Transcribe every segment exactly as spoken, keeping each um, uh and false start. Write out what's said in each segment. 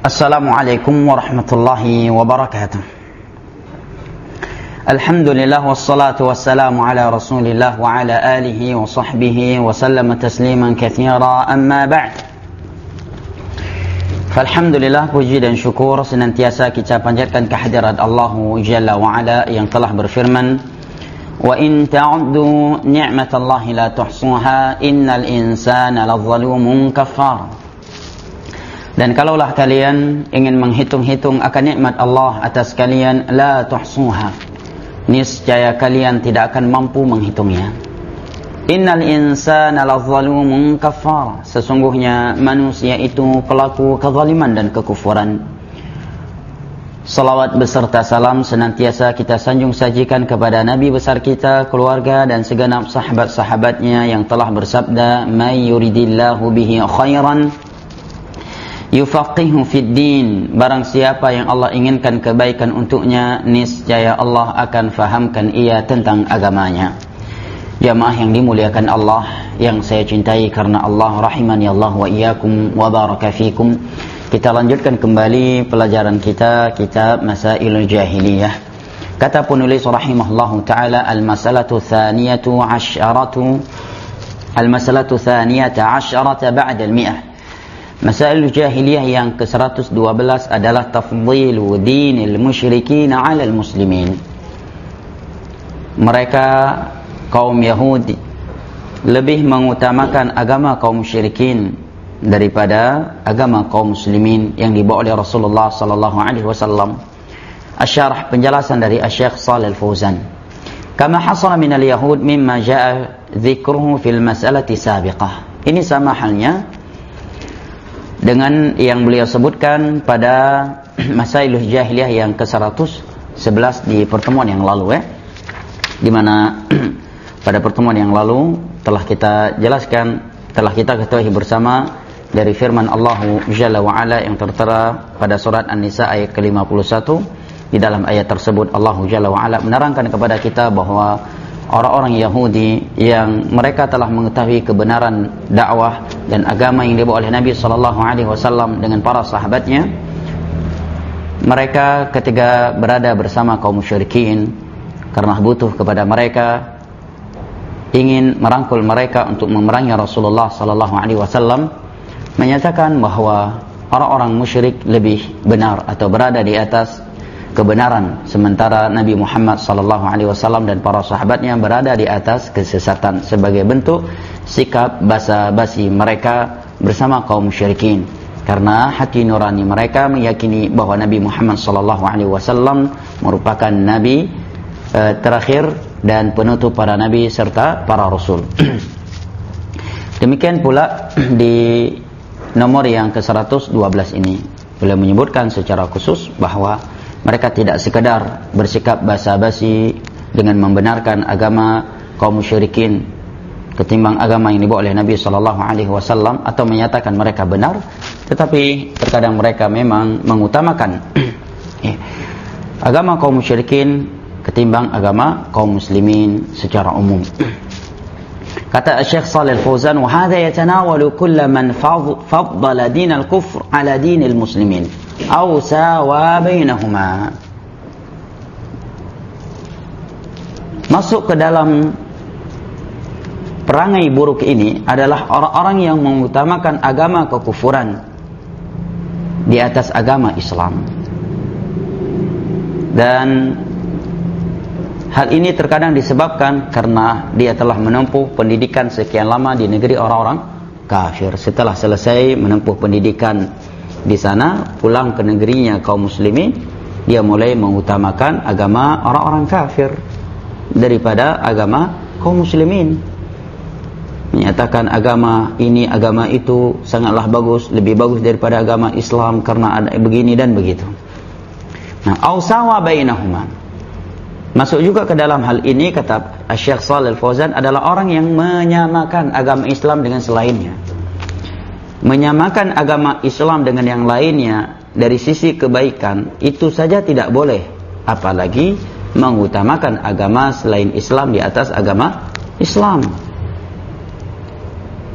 Assalamualaikum warahmatullahi wabarakatuh. Alhamdulillah wassalatu wassalamu ala Rasulillah wa ala alihi wa sahbihi wa sallama tasliman katsira, amma ba'd. Alhamdulillah, puji dan syukur senantiasa kita panjatkan kehadirat Allah Jalla wa Ala yang telah berfirman, wa in ta'uddu ni'matallahi la tuhsuha innal insana ladzalumun kafar. Dan kalaulah kalian ingin menghitung-hitung akan nikmat Allah atas kalian, la tuhsuha, niscaya kalian tidak akan mampu menghitungnya. Innal insana ladzalumun kafar, sesungguhnya manusia itu pelaku kezaliman dan kekufuran. Salawat beserta salam senantiasa kita sanjung sajikan kepada Nabi besar kita, keluarga dan segenap sahabat-sahabatnya yang telah bersabda, may yuridillahu bihi khairan yufaqihu fid din, barang siapa yang Allah inginkan kebaikan untuknya, niscaya Allah akan fahamkan ia tentang agamanya. Jamaah yang dimuliakan Allah, yang saya cintai karena Allah, rahimani Allah wa iyyakum wa baraka fikum. Kita lanjutkan kembali pelajaran kita kitab Masailul Jahiliyah. Kata penulis rahimahullahu taala, al-masalatu tsaniyatu asyaratu al-masalatu tsaniyata asyarata ba'da al-mi'ah. Masailul Jahiliyah yang ke seratus dua belas adalah tafdhilu dinil musyrikin 'alal muslimin. Mereka kaum Yahudi lebih mengutamakan agama kaum musyrikin daripada agama kaum muslimin yang dibawa oleh Rasulullah sallallahu alaihi wasallam. Asyarah, penjelasan dari Asy-Syaikh Shalih Al-Fauzan. Kama hasala minal yahud mimma jaa dzikruhu fil mas'alati sabiqah. Ini sama halnya dengan yang beliau sebutkan pada Masailul Jahiliyah yang ke seratus sebelas di pertemuan yang lalu, ya. Di mana pada pertemuan yang lalu telah kita jelaskan, telah kita ketahui bersama dari firman Allah Jalla wa Ala yang tertera pada surat An-Nisa ayat ke lima puluh satu. Di dalam ayat tersebut Allah Jalla wa Ala menerangkan kepada kita bahwa orang-orang Yahudi yang mereka telah mengetahui kebenaran dakwah dan agama yang dibawa oleh Nabi sallallahu alaihi wasallam dengan para sahabatnya, mereka ketika berada bersama kaum musyrikin karena butuh kepada mereka, ingin merangkul mereka untuk memerangi Rasulullah sallallahu alaihi wasallam, menyatakan bahwa orang-orang musyrik lebih benar atau berada di atas kebenaran, sementara Nabi Muhammad sallallahu alaihi wasallam dan para sahabatnya berada di atas kesesatan, sebagai bentuk sikap basa-basi mereka bersama kaum musyrikin, karena hati nurani mereka meyakini bahwa Nabi Muhammad sallallahu alaihi wasallam merupakan nabi e, terakhir dan penutup para nabi serta para rasul. Demikian pula di nomor yang ke seratus dua belas ini beliau menyebutkan secara khusus bahwa mereka tidak sekedar bersikap basa-basi dengan membenarkan agama kaum musyrikin ketimbang agama yang dibawa oleh Nabi sallallahu alaihi wasallam atau menyatakan mereka benar, tetapi terkadang mereka memang mengutamakan agama kaum musyrikin ketimbang agama kaum muslimin secara umum. Kata Syekh Shalih Al-Fauzan, wa hadha yatanawalu kull man faddala din al-kufr ala din al-muslimin aw sawa bainahuma. Masuk ke dalam perangai buruk ini adalah orang-orang yang mengutamakan agama kekufuran di atas agama Islam. Dan hal ini terkadang disebabkan karena dia telah menempuh pendidikan sekian lama di negeri orang-orang kafir. Setelah selesai menempuh pendidikan di sana, pulang ke negerinya kaum muslimin, dia mulai mengutamakan agama orang-orang kafir daripada agama kaum muslimin. Menyatakan agama ini, agama itu sangatlah bagus, lebih bagus daripada agama Islam karena ada begini dan begitu. Nah, ausawa bainahuma. Masuk juga ke dalam hal ini, kata Syekh Shalih Al-Fauzan, adalah orang yang menyamakan agama Islam dengan selainnya. Menyamakan agama Islam dengan yang lainnya dari sisi kebaikan itu saja tidak boleh, apalagi mengutamakan agama selain Islam di atas agama Islam.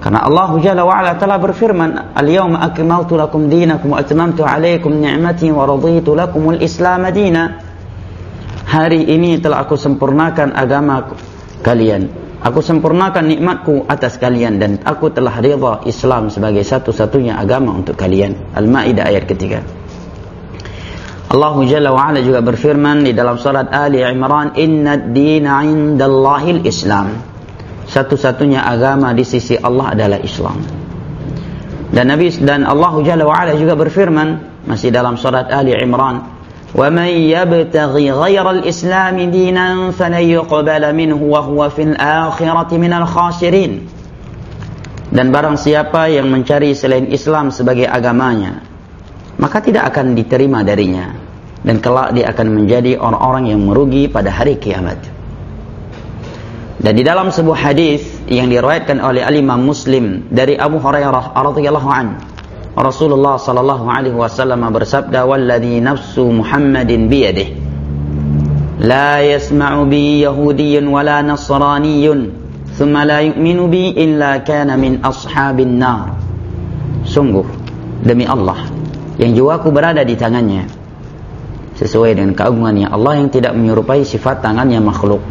Karena Allah Jalla wa Ala telah berfirman, "Al-yawma akmaltu lakum dinakum wa atmamtu 'alaikum ni'mati wa raditu lakumul Islam madina." Hari ini telah aku sempurnakan agama kalian. Aku sempurnakan nikmatku atas kalian dan aku telah ridha Islam sebagai satu-satunya agama untuk kalian. Al-Maidah ayat ketiga. Allah Jalla wa Ala juga berfirman di dalam surat Ali Imran, "Inna ad-dina 'indallahil Islam." Satu-satunya agama di sisi Allah adalah Islam. Dan Nabi dan Allah Jalla wa Ala juga berfirman masih dalam surat Ali Imran, "Wa man yabtaghi ghayra al-islam dinan falan yuqbala minhu wa huwa fil akhirati minal khasirin." Dan barang siapa yang mencari selain Islam sebagai agamanya, maka tidak akan diterima darinya, dan kelak dia akan menjadi orang-orang yang merugi pada hari kiamat. Dan di dalam sebuah hadis yang diriwayatkan oleh Imam Muslim dari Abu Hurairah radhiyallahu an, Rasulullah sallallahu alaihi wasallam bersabda, "Walladzi nafsu Muhammadin biyadihi, la yasma'u bi yahudiyyun wala nasraniyyun, thumma la yu'minu bi illa kana min ashabin nar." Sungguh demi Allah yang jiwaku berada di tangannya, sesuai dengan keagungannya Allah yang tidak menyerupai sifat tangannya makhluk,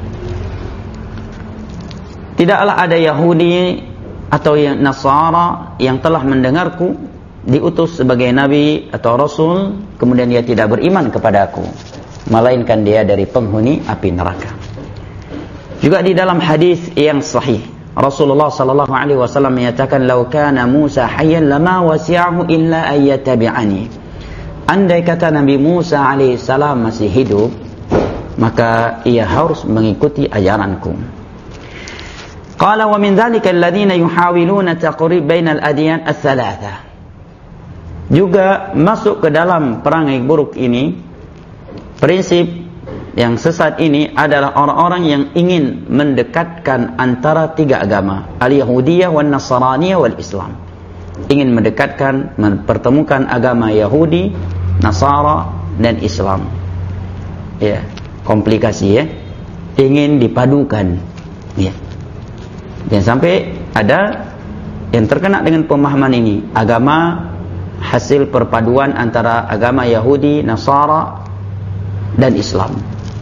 tidaklah ada Yahudi atau yang Nasara yang telah mendengarku diutus sebagai Nabi atau Rasul, kemudian dia tidak beriman kepadaku, melainkan dia dari penghuni api neraka. Juga di dalam hadis yang sahih, Rasulullah sallallahu alaihi wasallam menyatakan, "Lau kana Musa hayyan lama wasi'ahu illa ayyatabi'ani." Andai kata Nabi Musa alaihi salam masih hidup, maka ia harus mengikuti ajaranku. Qala wa min dzalika alladziina yuhawiluna taqrib bainal adyan ats-tsalatsa. Juga masuk ke dalam perangai buruk ini, prinsip yang sesat ini adalah orang-orang yang ingin mendekatkan antara tiga agama, al-Yahudiyah wan Nasraniyah wal Islam. Ingin mendekatkan, mempertemukan agama Yahudi, Nasara dan Islam. Ya, komplikasi ya. Ingin dipadukan. Ya. Dan sampai ada yang terkena dengan pemahaman ini, agama hasil perpaduan antara agama Yahudi, Nasara dan Islam,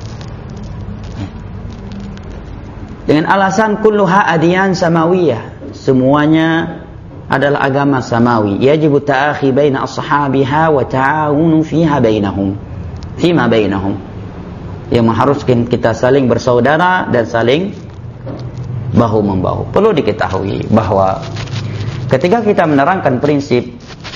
dengan alasan kulluha adyan samawiyah, semuanya adalah agama samawi, yajibu ta'akhi baina ashabiha wa ta'awunu fiha bainahum fima bainahum, yang mengharuskan kita saling bersaudara dan saling bahu-membahu. Perlu diketahui bahwa ketika kita menerangkan prinsip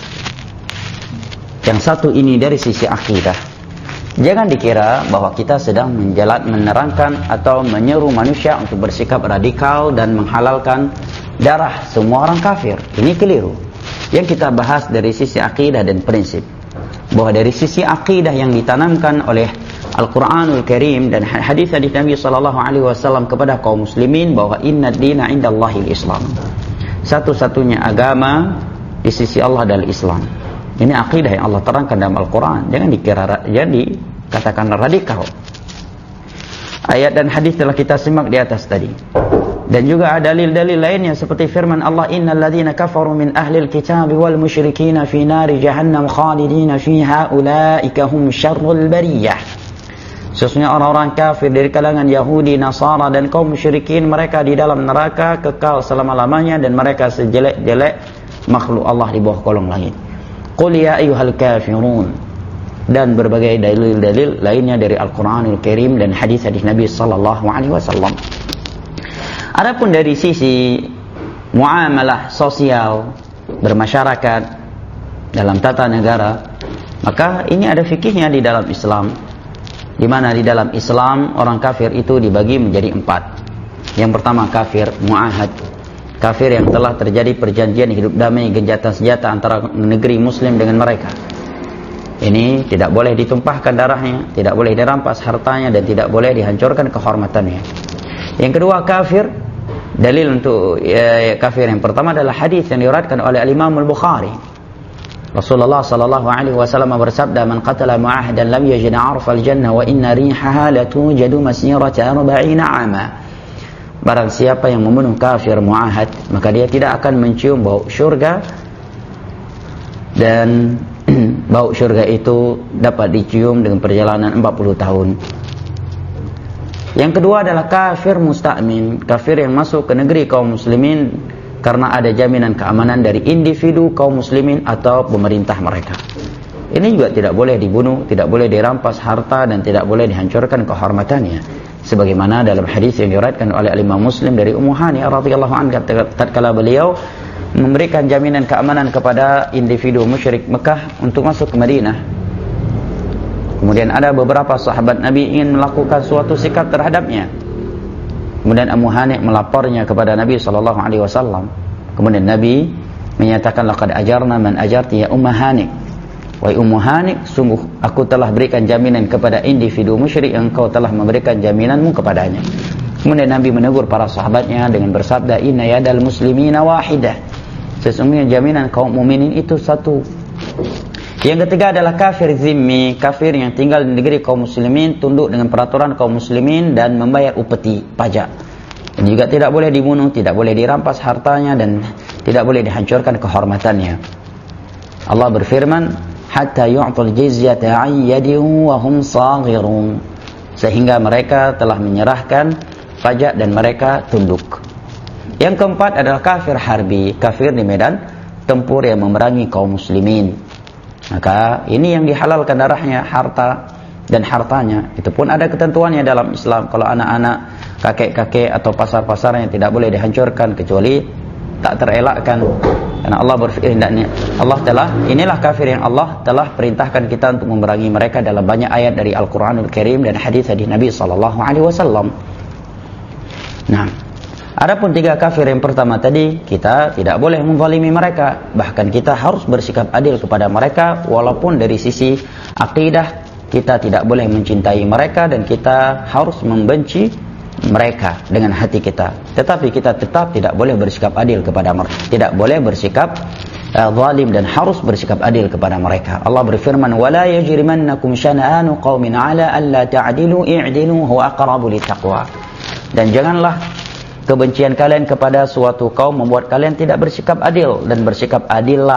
yang satu ini dari sisi akidah, jangan dikira bahwa kita sedang menjalan menerangkan atau menyeru manusia untuk bersikap radikal dan menghalalkan darah semua orang kafir. Ini keliru. Yang kita bahas dari sisi akidah dan prinsip, bahwa dari sisi akidah yang ditanamkan oleh Al-Quranul Karim dan hadis-hadis Nabi sallallahu alaihi wasallam kepada kaum muslimin, bahwa inna ad-dina 'indallahil Islam, satu-satunya agama di sisi Allah adalah Islam. Ini akidah yang Allah terangkan dalam Al-Quran. Jangan dikira, jadi katakan radikal. Ayat dan hadis telah kita simak di atas tadi. Dan juga ada dalil-dalil lainnya seperti firman Allah, innal ladzina kafaru min ahlil kitabi wal musyrikin fi nari jahannam khalidina fiha ulaika hum syarrul bariyah. Sesungguhnya orang-orang kafir dari kalangan Yahudi, Nasara dan kaum musyrikin, mereka di dalam neraka kekal selama-lamanya, dan mereka sejelek-jelek makhluk Allah di bawah kolong langit. Qul ya ayyuhal kafirun, dan berbagai dalil-dalil lainnya dari Al-Quranul Karim dan hadis-hadis Nabi sallallahu alaihi wasallam. Adapun dari sisi muamalah sosial bermasyarakat dalam tata negara, maka ini ada fikihnya di dalam Islam, di mana di dalam Islam orang kafir itu dibagi menjadi empat. Yang pertama kafir muahad, kafir yang telah terjadi perjanjian hidup damai, gencatan senjata antara negeri muslim dengan mereka. Ini tidak boleh ditumpahkan darahnya, tidak boleh dirampas hartanya, dan tidak boleh dihancurkan kehormatannya. Yang kedua kafir, dalil untuk ya, kafir yang pertama adalah hadis yang diriwayatkan oleh Al-Imam Al-Bukhari. Rasulullah sallallahu alaihi wasallam bersabda, "Man qatala mu'ahadan lam yajid 'arfal jannah wa inna rihaha la tujadu masirata arba'ina 'ama." barang siapa yang membunuh kafir muahad, maka dia tidak akan mencium bau syurga, dan bau syurga itu dapat dicium dengan perjalanan empat puluh tahun. Yang kedua adalah kafir musta'min, kafir yang masuk ke negeri kaum muslimin karena ada jaminan keamanan dari individu kaum muslimin atau pemerintah mereka. Ini juga tidak boleh dibunuh, tidak boleh dirampas harta, dan tidak boleh dihancurkan kehormatannya. Sebagaimana dalam hadis yang diriwayatkan oleh Imam Muslim dari Ummu Hani radhiyallahu anha, tatkala beliau memberikan jaminan keamanan kepada individu musyrik Mekah untuk masuk ke Madinah. Kemudian ada beberapa sahabat Nabi ingin melakukan suatu sikap terhadapnya. Kemudian Ummu Hani melapornya kepada Nabi sallallahu alaihi wasallam. Kemudian Nabi menyatakan, laqad ajarna man ajarti ya Ummu Hani. Wahai Ummu Hani, sungguh aku telah berikan jaminan kepada individu musyrik yang engkau telah memberikan jaminanmu kepadanya. Kemudian Nabi menegur para sahabatnya dengan bersabda, inna yadal muslimina wahidah. Sesungguhnya jaminan kaum mukminin itu satu. Yang ketiga adalah kafir zimmi, kafir yang tinggal di negeri kaum muslimin, tunduk dengan peraturan kaum muslimin dan membayar upeti, pajak. Dan juga tidak boleh dibunuh, tidak boleh dirampas hartanya, dan tidak boleh dihancurkan kehormatannya. Allah berfirman, hatta yu'tul jizyata 'an yadin wa hum saghirun, sehingga mereka telah menyerahkan pajak dan mereka tunduk. Yang keempat adalah kafir harbi, kafir di medan tempur yang memerangi kaum muslimin. Maka ini yang dihalalkan darahnya, harta dan hartanya. Itu pun ada ketentuannya dalam Islam. Kalau anak-anak, kakek-kakek atau pasar-pasarnya tidak boleh dihancurkan kecuali tak terelakkan. Karena Allah berfirman, Allah telah, inilah kafir yang Allah telah perintahkan kita untuk memerangi mereka dalam banyak ayat dari Al-Quranul Karim dan hadis-hadis Nabi sallallahu alaihi wasallam. Nah, adapun tiga kafir yang pertama tadi, kita tidak boleh menzalimi mereka. Bahkan kita harus bersikap adil kepada mereka, walaupun dari sisi akidah kita tidak boleh mencintai mereka dan kita harus membenci mereka dengan hati kita. Tetapi kita tetap tidak boleh bersikap adil kepada mereka. Tidak boleh bersikap uh, zalim dan harus bersikap adil kepada mereka. Allah berfirman, "Wala yajrimannakum syana'anu qaumin 'ala alla ta'dilu i'dilu huwa aqrabu littaqwa." Dan janganlah kebencian kalian kepada suatu kaum membuat kalian tidak bersikap adil, dan bersikap adillah,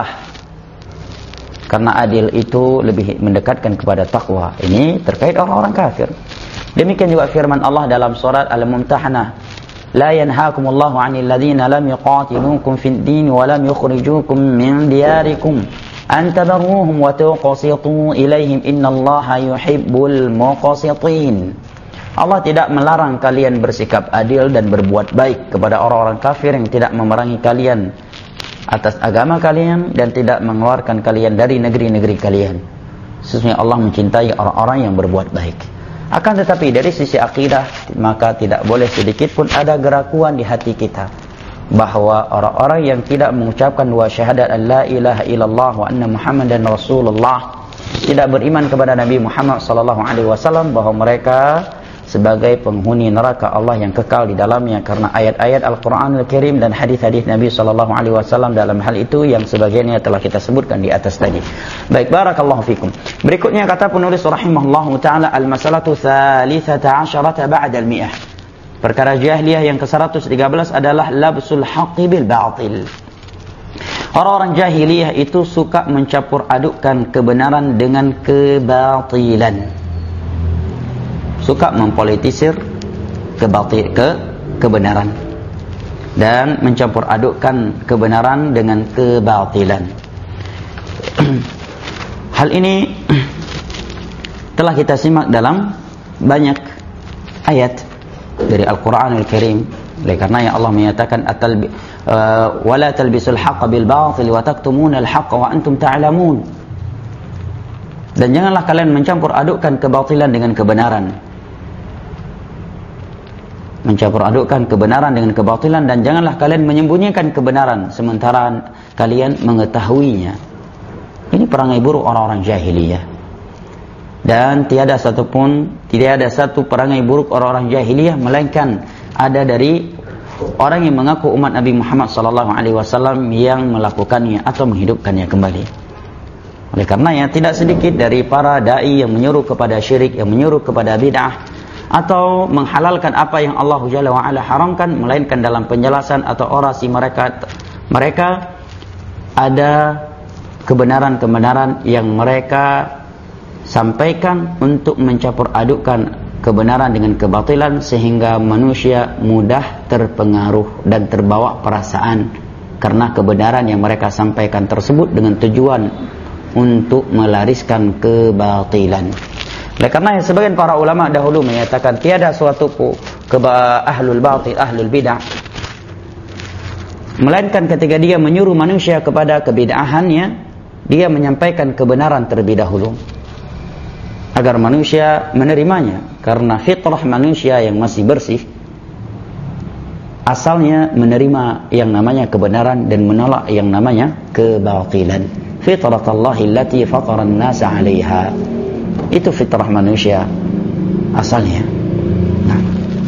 karena adil itu lebih mendekatkan kepada takwa. Ini terkait orang-orang kafir. Demikian juga firman Allah dalam surat Al-Mumtahanah, la yanhaakumullahu 'anil ladzina lam yuqatilukum fid din wa lam yukhrijukum min diyarikum an tabarruhum wa tuqsitu ilaihim innallaha yuhibbul muqsitin. Allah tidak melarang kalian bersikap adil dan berbuat baik kepada orang-orang kafir yang tidak memerangi kalian atas agama kalian dan tidak mengeluarkan kalian dari negeri-negeri kalian. Sesungguhnya Allah mencintai orang-orang yang berbuat baik. Akan tetapi dari sisi akidah, maka tidak boleh sedikit pun ada keraguan di hati kita bahwa orang-orang yang tidak mengucapkan dua syahadat la ilaha illallah wa anna muhammadan rasulullah, tidak beriman kepada Nabi Muhammad sallallahu alaihi wasallam, bahwa mereka sebagai penghuni neraka Allah yang kekal di dalamnya, karena ayat-ayat Al-Quranul Karim dan hadis-hadis Nabi sallallahu alaihi wasallam dalam hal itu yang sebagiannya telah kita sebutkan di atas tadi. Baik, barakallahu fikum. Berikutnya kata penulis rahimahullahu taala, al-masalatu tsalitsata asyarata ba'da al-mi'ah. Perkara jahiliyah yang ke seratus tiga belas adalah labsul haqqi bil batil. Orang-orang jahiliyah itu suka mencampur adukkan kebenaran dengan kebatilan. Suka mempolitisir kebatil, ke kebenaran, dan mencampur adukkan kebenaran dengan kebatilan. Hal ini telah kita simak dalam banyak ayat dari Al-Quranul Karim. Oleh karena yang Allah menyatakan atalbi uh, wala talbisul haqqa bil batil wa taktumuna al haqqa wa antum ta'lamun. Dan janganlah kalian mencampur adukkan kebatilan dengan kebenaran. Mencampur adukkan kebenaran dengan kebatilan, dan janganlah kalian menyembunyikan kebenaran sementara kalian mengetahuinya. Ini perangai buruk orang-orang jahiliyah. Dan tiada satupun, tidak ada satu perangai buruk orang-orang jahiliyah melainkan ada dari orang yang mengaku umat Nabi Muhammad sallallahu alaihi wasallam yang melakukannya atau menghidupkannya kembali. Oleh karenanya tidak sedikit dari para dai yang menyuruh kepada syirik, yang menyuruh kepada bid'ah, atau menghalalkan apa yang Allah Jalla wa Ala haramkan, melainkan dalam penjelasan atau orasi mereka mereka ada kebenaran-kebenaran yang mereka sampaikan untuk mencampur adukkan kebenaran dengan kebatilan, sehingga manusia mudah terpengaruh dan terbawa perasaan karena kebenaran yang mereka sampaikan tersebut dengan tujuan untuk melariskan kebatilan. Oleh karena sebagian para ulama dahulu menyatakan tiada suatu keba ahlul batil, ahlul bid'ah, melainkan ketika dia menyuruh manusia kepada kebid'ahannya, dia menyampaikan kebenaran terlebih dahulu agar manusia menerimanya, karena fitrah manusia yang masih bersih asalnya menerima yang namanya kebenaran dan menolak yang namanya kebatilan. Fitratallahi allati fatara an-nasa 'alaiha. Itu fitrah manusia asalnya. Nah.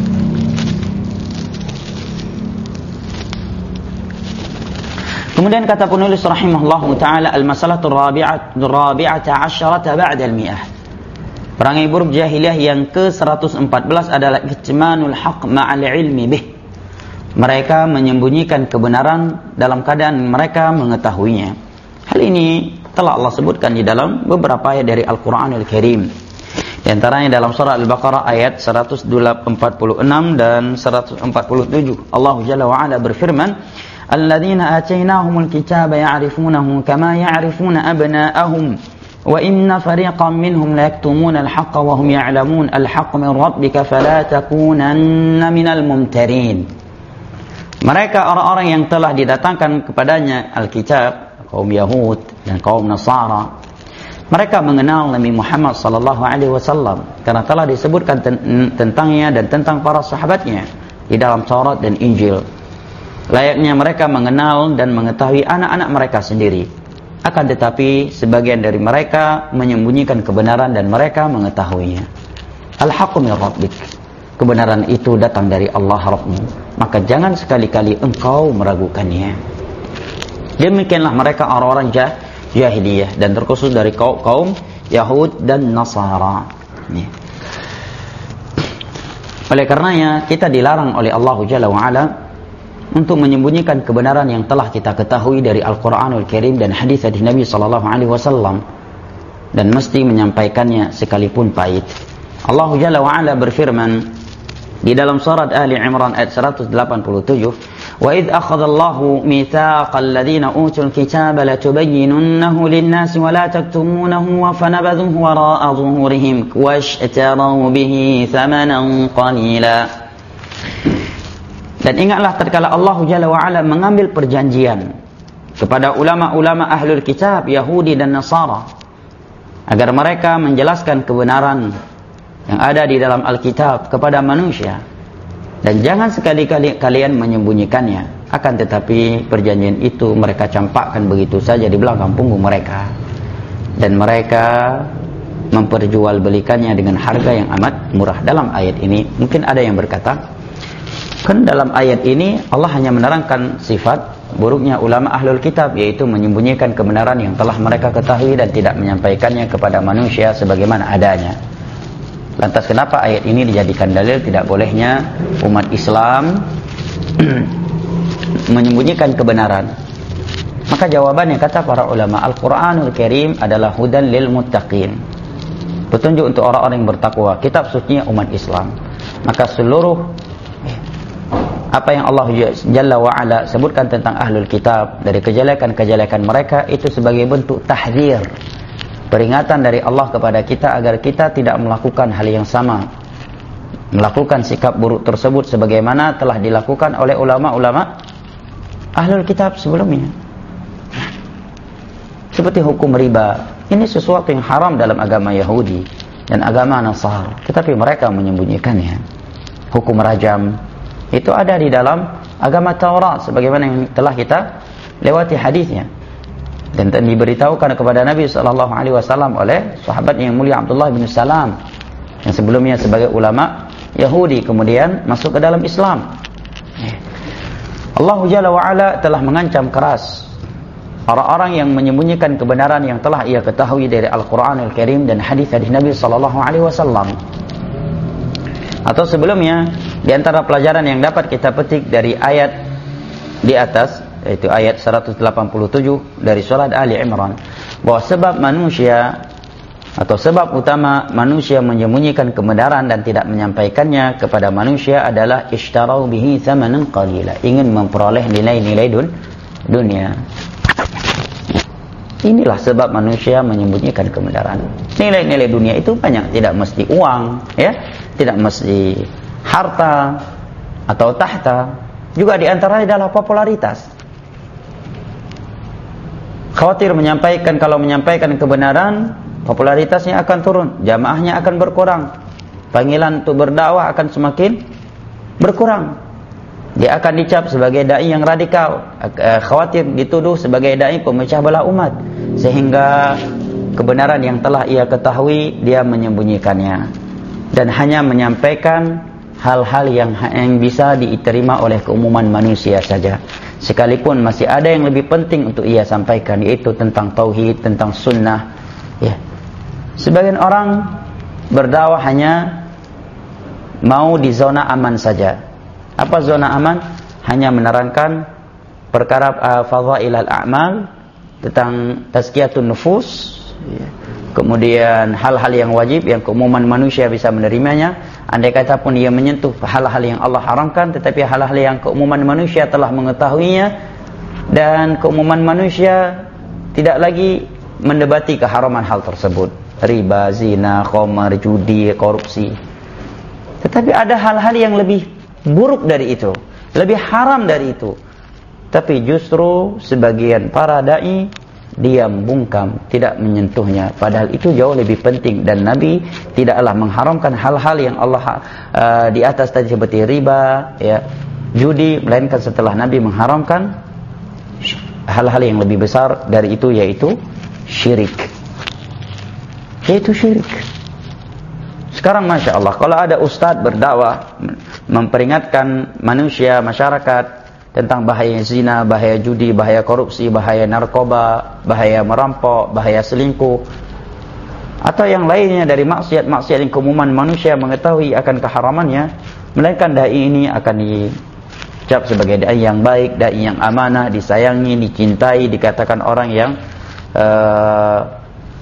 Kemudian kata penulis rahimahullahu taala, al-masalatu ar-rabi'ah ar-rabi'ata 'asyrata ba'da al-mi'ah. Perangai buruk jahiliyah yang ke seratus empat belas adalah kitmanul haqq ma'al ilmi bih. Mereka menyembunyikan kebenaran dalam keadaan mereka mengetahuinya. Hal ini telah Allah sebutkan di dalam beberapa ayat dari Al-Quranul Karim. Di antaranya dalam surah Al-Baqarah ayat seratus empat puluh enam dan seratus empat puluh tujuh. Allah Jalla wa Ala berfirman, "Alladzina atainahumul kitaba ya'rifunahu kama ya'rifuna abna'ahum. Wa inna fariqan minhum la yaktumuna al-haqqa wa hum ya'lamun al-haqqa min rabbika fala takunanna minal mumtarin." Mereka orang-orang yang telah didatangkan kepadanya Alkitab, kaum Yahud dan kaum Nasara, mereka mengenal Nabi Muhammad sallallahu alaihi wasallam karena telah disebutkan ten- tentangnya dan tentang para sahabatnya di dalam Taurat dan Injil. Layaknya mereka mengenal dan mengetahui anak-anak mereka sendiri. Akan tetapi sebagian dari mereka menyembunyikan kebenaran dan mereka mengetahuinya. Al-haqqu min rabbik. Kebenaran itu datang dari Allah Rabbmu, maka jangan sekali-kali engkau meragukannya. Demikianlah mereka orang-orang jah, jahiliyah dan terkhusus dari kaum, kaum Yahud dan Nasara. Ini. Oleh karenanya kita dilarang oleh Allah Jalla wa Ala untuk menyembunyikan kebenaran yang telah kita ketahui dari Al-Quranul Karim dan hadis-hadis Nabi sallallahu alaihi wasallam, dan mesti menyampaikannya sekalipun pahit. Allah Jalla wa Ala berfirman di dalam surat Ali Imran ayat seratus delapan puluh tujuh, "Wa idz akhadallahu mitsaqal ladzina utul kitaba latubayyinunnahu lin-nasi wa la taktumunahu wa fanabadhuhu wara'a dhuhurihim washtaraw bihi thamanan qalila." Dan ingatlah tatkala Allah Jalla wa Ala mengambil perjanjian kepada ulama-ulama ahlul kitab Yahudi dan Nasara agar mereka menjelaskan kebenaran yang ada di dalam Alkitab kepada manusia, dan jangan sekali-kali kalian menyembunyikannya. Akan tetapi perjanjian itu mereka campakkan begitu saja di belakang punggung mereka, dan mereka memperjualbelikannya dengan harga yang amat murah. Dalam ayat ini mungkin ada yang berkata, kan dalam ayat ini Allah hanya menerangkan sifat buruknya ulama ahlul kitab, yaitu menyembunyikan kebenaran yang telah mereka ketahui dan tidak menyampaikannya kepada manusia sebagaimana adanya. Lantas kenapa ayat ini dijadikan dalil tidak bolehnya umat Islam menyembunyikan kebenaran? Maka jawabannya kata para ulama, Al-Quranul Karim adalah hudan lil muttaqin, petunjuk untuk orang-orang yang bertakwa, kitab sucinya umat Islam. Maka seluruh apa yang Allah Jalla wa Ala sebutkan tentang ahlul kitab dari kejelekan-kejelekan mereka itu sebagai bentuk tahdzir, peringatan dari Allah kepada kita agar kita tidak melakukan hal yang sama, melakukan sikap buruk tersebut sebagaimana telah dilakukan oleh ulama-ulama ahlul kitab sebelumnya. Seperti hukum riba, ini sesuatu yang haram dalam agama Yahudi dan agama Nasara, tetapi mereka menyembunyikannya. Hukum rajam itu ada di dalam agama Taurat sebagaimana yang telah kita lewati hadisnya, dan diberitahukan kepada Nabi sallallahu alaihi wasallam oleh sahabat yang mulia Abdullah bin Salam yang sebelumnya sebagai ulama Yahudi kemudian masuk ke dalam Islam. Allah Jalla wa Ala telah mengancam keras orang-orang yang menyembunyikan kebenaran yang telah ia ketahui dari Al-Quranul Karim dan hadis-hadis Nabi sallallahu alaihi wasallam. Atau sebelumnya, di antara pelajaran yang dapat kita petik dari ayat di atas, yaitu ayat seratus delapan puluh tujuh dari surat Ali Imran, bahwa sebab manusia atau sebab utama manusia menyembunyikan kebenaran dan tidak menyampaikannya kepada manusia adalah ishtarau bihi thamanan qalila, ingin memperoleh nilai-nilai dun, dunia. Inilah sebab manusia menyembunyikan kebenaran. Nilai-nilai dunia itu banyak, tidak mesti uang, ya, tidak mesti harta atau tahta, juga diantaranya adalah popularitas. Khawatir menyampaikan, kalau menyampaikan kebenaran, popularitasnya akan turun, jamaahnya akan berkurang, panggilan untuk berdakwah akan semakin berkurang. Dia akan dicap sebagai dai yang radikal, khawatir dituduh sebagai dai pemecah belah umat, sehingga kebenaran yang telah ia ketahui dia menyembunyikannya dan hanya menyampaikan hal-hal yang, yang bisa diterima oleh keumuman manusia saja, sekalipun masih ada yang lebih penting untuk ia sampaikan, yaitu tentang tauhid, tentang sunnah, ya. Sebagian orang berdakwah hanya mau di zona aman saja. Apa zona aman? Hanya menerangkan perkara uh, fadhailal a'mal, tentang tazkiyatun nufus, ya. Kemudian hal-hal yang wajib yang keumuman manusia bisa menerimanya. Andai kata pun ia menyentuh hal-hal yang Allah haramkan, tetapi hal-hal yang keumuman manusia telah mengetahuinya, dan keumuman manusia tidak lagi mendebati keharaman hal tersebut. Riba, zina, khamar, judi, korupsi. Tetapi ada hal-hal yang lebih buruk dari itu, lebih haram dari itu, tapi justru sebagian para dai diam bungkam, tidak menyentuhnya, padahal itu jauh lebih penting. Dan Nabi tidaklah mengharamkan hal-hal yang Allah uh, di atas tadi seperti riba, ya, judi, melainkan setelah Nabi mengharamkan hal-hal yang lebih besar dari itu, yaitu syirik, yaitu syirik. Sekarang Masya Allah, kalau ada ustadz berdakwah memperingatkan manusia, masyarakat tentang bahaya zina, bahaya judi, bahaya korupsi, bahaya narkoba, bahaya merampok, bahaya selingkuh, atau yang lainnya dari maksiat-maksiat yang keumuman manusia mengetahui akan keharamannya, melainkan dai ini akan dicap sebagai dai yang baik, dai yang amanah, disayangi, dicintai, dikatakan orang yang uh,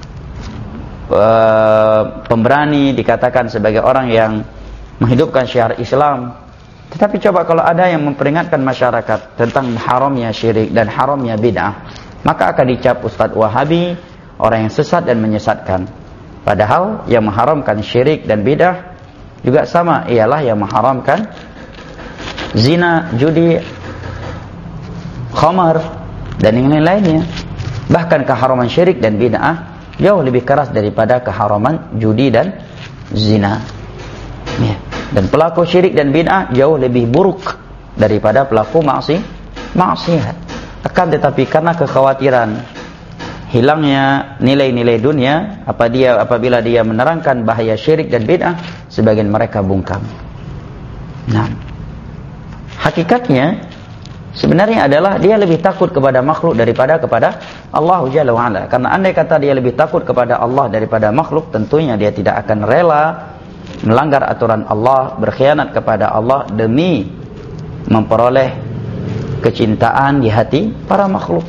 Uh, pemberani, dikatakan sebagai orang yang menghidupkan syiar Islam. Tetapi coba kalau ada yang memperingatkan masyarakat tentang haramnya syirik dan haramnya bid'ah, maka akan dicap Ustadz Wahabi, orang yang sesat dan menyesatkan. Padahal yang mengharamkan syirik dan bid'ah juga sama, ialah yang mengharamkan zina, judi, khamar, dan yang lain-lainnya. Bahkan keharaman syirik dan bid'ah jauh lebih keras daripada keharaman judi dan zina, ya. Dan pelaku syirik dan bid'ah jauh lebih buruk daripada pelaku maksi, maksiat. Akan tetapi karena kekhawatiran hilangnya nilai-nilai dunia, apa dia apabila dia menerangkan bahaya syirik dan bid'ah, sebagian mereka bungkam. Nah, hakikatnya sebenarnya adalah dia lebih takut kepada makhluk daripada kepada Allah Jalla wa'ala. Karena andai kata dia lebih takut kepada Allah daripada makhluk, tentunya dia tidak akan rela melanggar aturan Allah, berkhianat kepada Allah demi memperoleh kecintaan di hati para makhluk.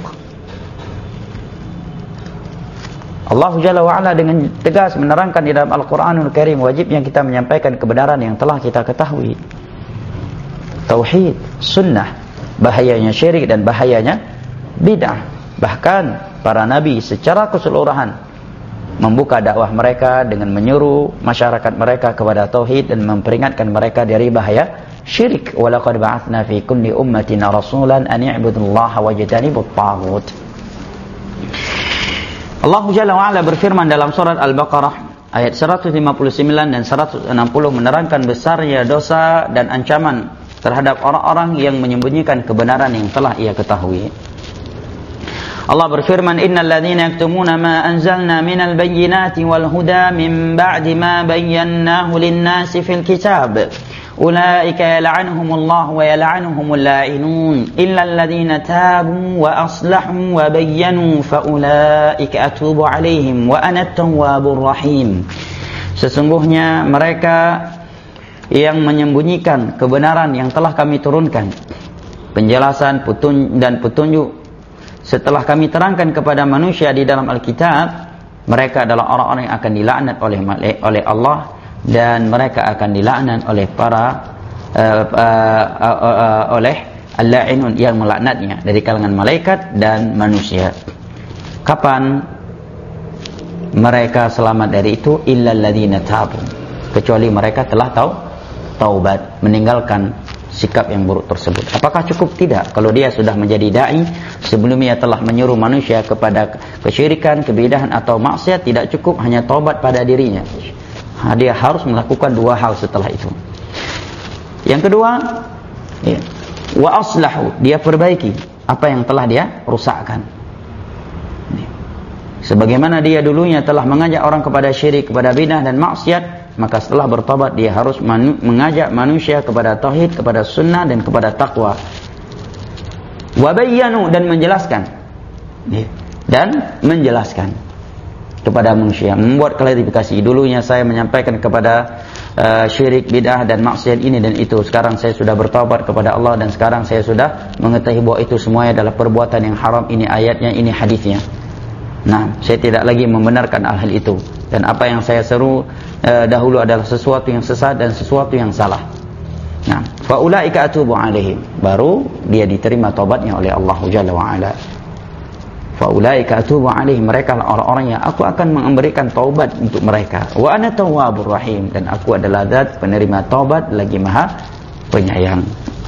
Allah Jalla wa'ala dengan tegas menerangkan di dalam Al-Quranul Karim, wajibnya kita menyampaikan kebenaran yang telah kita ketahui. Tauhid, sunnah, bahayanya syirik dan bahayanya bid'ah. Bahkan para nabi secara keseluruhan membuka dakwah mereka dengan menyuruh masyarakat mereka kepada tauhid dan memperingatkan mereka dari bahaya syirik. Walaqad ba'atsna fi kulli ummatin rasulan an i'budullaha wajtanibut taghut. Allah Jalla wa Ala berfirman dalam surat Al-Baqarah ayat seratus lima puluh sembilan dan seratus enam puluh, menerangkan besarnya dosa dan ancaman terhadap orang-orang yang menyembunyikan kebenaran yang telah ia ketahui. Allah berfirman, innal ladzina yaktumuna ma anzalna minal bayyinati wal huda min ba'di ma bayyanahu lin-nasi fil kitab ulaika yal'anuhumullahu wa yal'anuhumul la'inun illa alladzina tabu wa aslahu wa bayyanu fa ulaika atubu 'alaihim wa ana at-tawwabur rahim. Sesungguhnya mereka yang menyembunyikan kebenaran yang telah kami turunkan, penjelasan petun dan petunjuk setelah kami terangkan kepada manusia di dalam Alkitab, mereka adalah orang-orang yang akan dilaknat oleh oleh Allah, dan mereka akan dilaknat oleh para uh, uh, uh, uh, uh, oleh al-la'inun yang melaknatnya dari kalangan malaikat dan manusia. Kapan mereka selamat dari itu? Illal ladzina tabu, kecuali mereka telah tahu taubat, meninggalkan sikap yang buruk tersebut. Apakah cukup? Tidak. Kalau dia sudah menjadi dai, sebelumnya telah menyuruh manusia kepada kesyirikan, kebidahan atau maksiat, tidak cukup hanya taubat pada dirinya. Ha, dia harus melakukan dua hal setelah itu. Yang kedua, ya, wa aslahu, dia perbaiki apa yang telah dia rusakkan. Sebagaimana dia dulunya telah mengajak orang kepada syirik, kepada bidah dan maksiat, maka setelah bertobat dia harus manu, mengajak manusia kepada tauhid, kepada sunnah dan kepada taqwa. Wa bayyanu, dan menjelaskan, dan menjelaskan kepada manusia, membuat klarifikasi. Dulunya saya menyampaikan kepada uh, syirik, bidah dan maksiat ini dan itu. Sekarang saya sudah bertobat kepada Allah, dan sekarang saya sudah mengetahui bahwa itu semuanya adalah perbuatan yang haram. Ini ayatnya, ini hadisnya. Nah, saya tidak lagi membenarkan hal itu, dan apa yang saya seru uh, dahulu adalah sesuatu yang sesat dan sesuatu yang salah. Nah, fa ulaika atubu alaihim, baru dia diterima taubatnya oleh Allah Jalla wa Ala. Fa ulaika atubu alaihim, mereka lah orang-orang yang aku akan memberikan taubat untuk mereka. Wa ana tawwabur rahim, dan aku adalah zat penerima taubat lagi maha penyayang.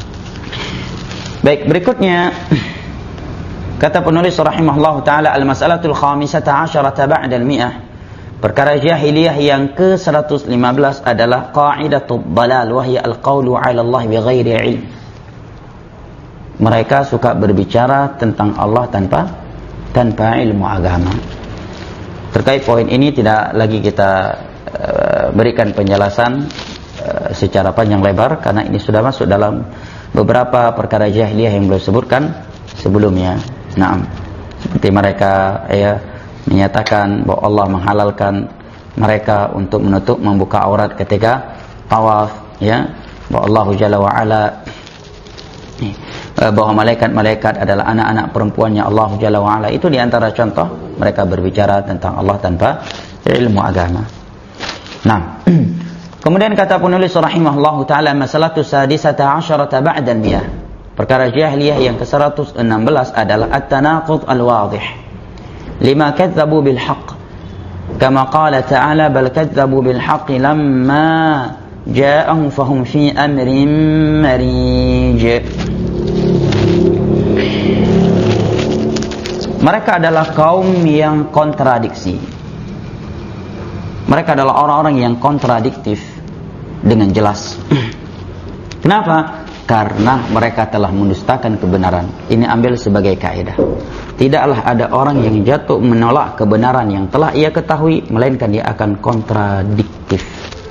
Baik, berikutnya kata penulis rahimahullah ta'ala, al-mas'alatul khamisata asyarata ba'dal mi'ah, perkara jahiliyah yang ke seratus lima belas adalah qa'idatul dalal, wahya al-qawlu 'ala Allah bighairi ilm. Mereka suka berbicara tentang Allah tanpa tanpa ilmu agama. Terkait poin ini tidak lagi kita uh, berikan penjelasan uh, secara panjang lebar, karena ini sudah masuk dalam beberapa perkara jahiliyah yang beliau sebutkan sebelumnya. Naam, seperti mereka ya menyatakan bahwa Allah menghalalkan mereka untuk menutup, membuka aurat ketika tawaf, ya, bahwa Allah Jalla wa Ala, bahwa malaikat-malaikat adalah anak-anak perempuannya Allah Jalla wa Ala. Itu diantara contoh mereka berbicara tentang Allah tanpa ilmu agama. Nah, kemudian kata penulis rahimahullahu ta'ala, masalatu sadisata asyarata ba'dal miyah, perkara jahiliyah yang ke seratus enam belas adalah at-tanaqud al-wadih lima kadzabu bil haqq, kama qala ta'ala bal kadzabu bil haqqi lamma ja'ahum fahum fi amrin marij. Mereka adalah kaum yang kontradiksi. Mereka adalah orang-orang yang kontradiktif dengan jelas. Kenapa? Karena mereka telah mendustakan kebenaran. Ini ambil sebagai kaidah. Tidaklah ada orang yang jatuh menolak kebenaran yang telah ia ketahui, melainkan dia akan kontradiktif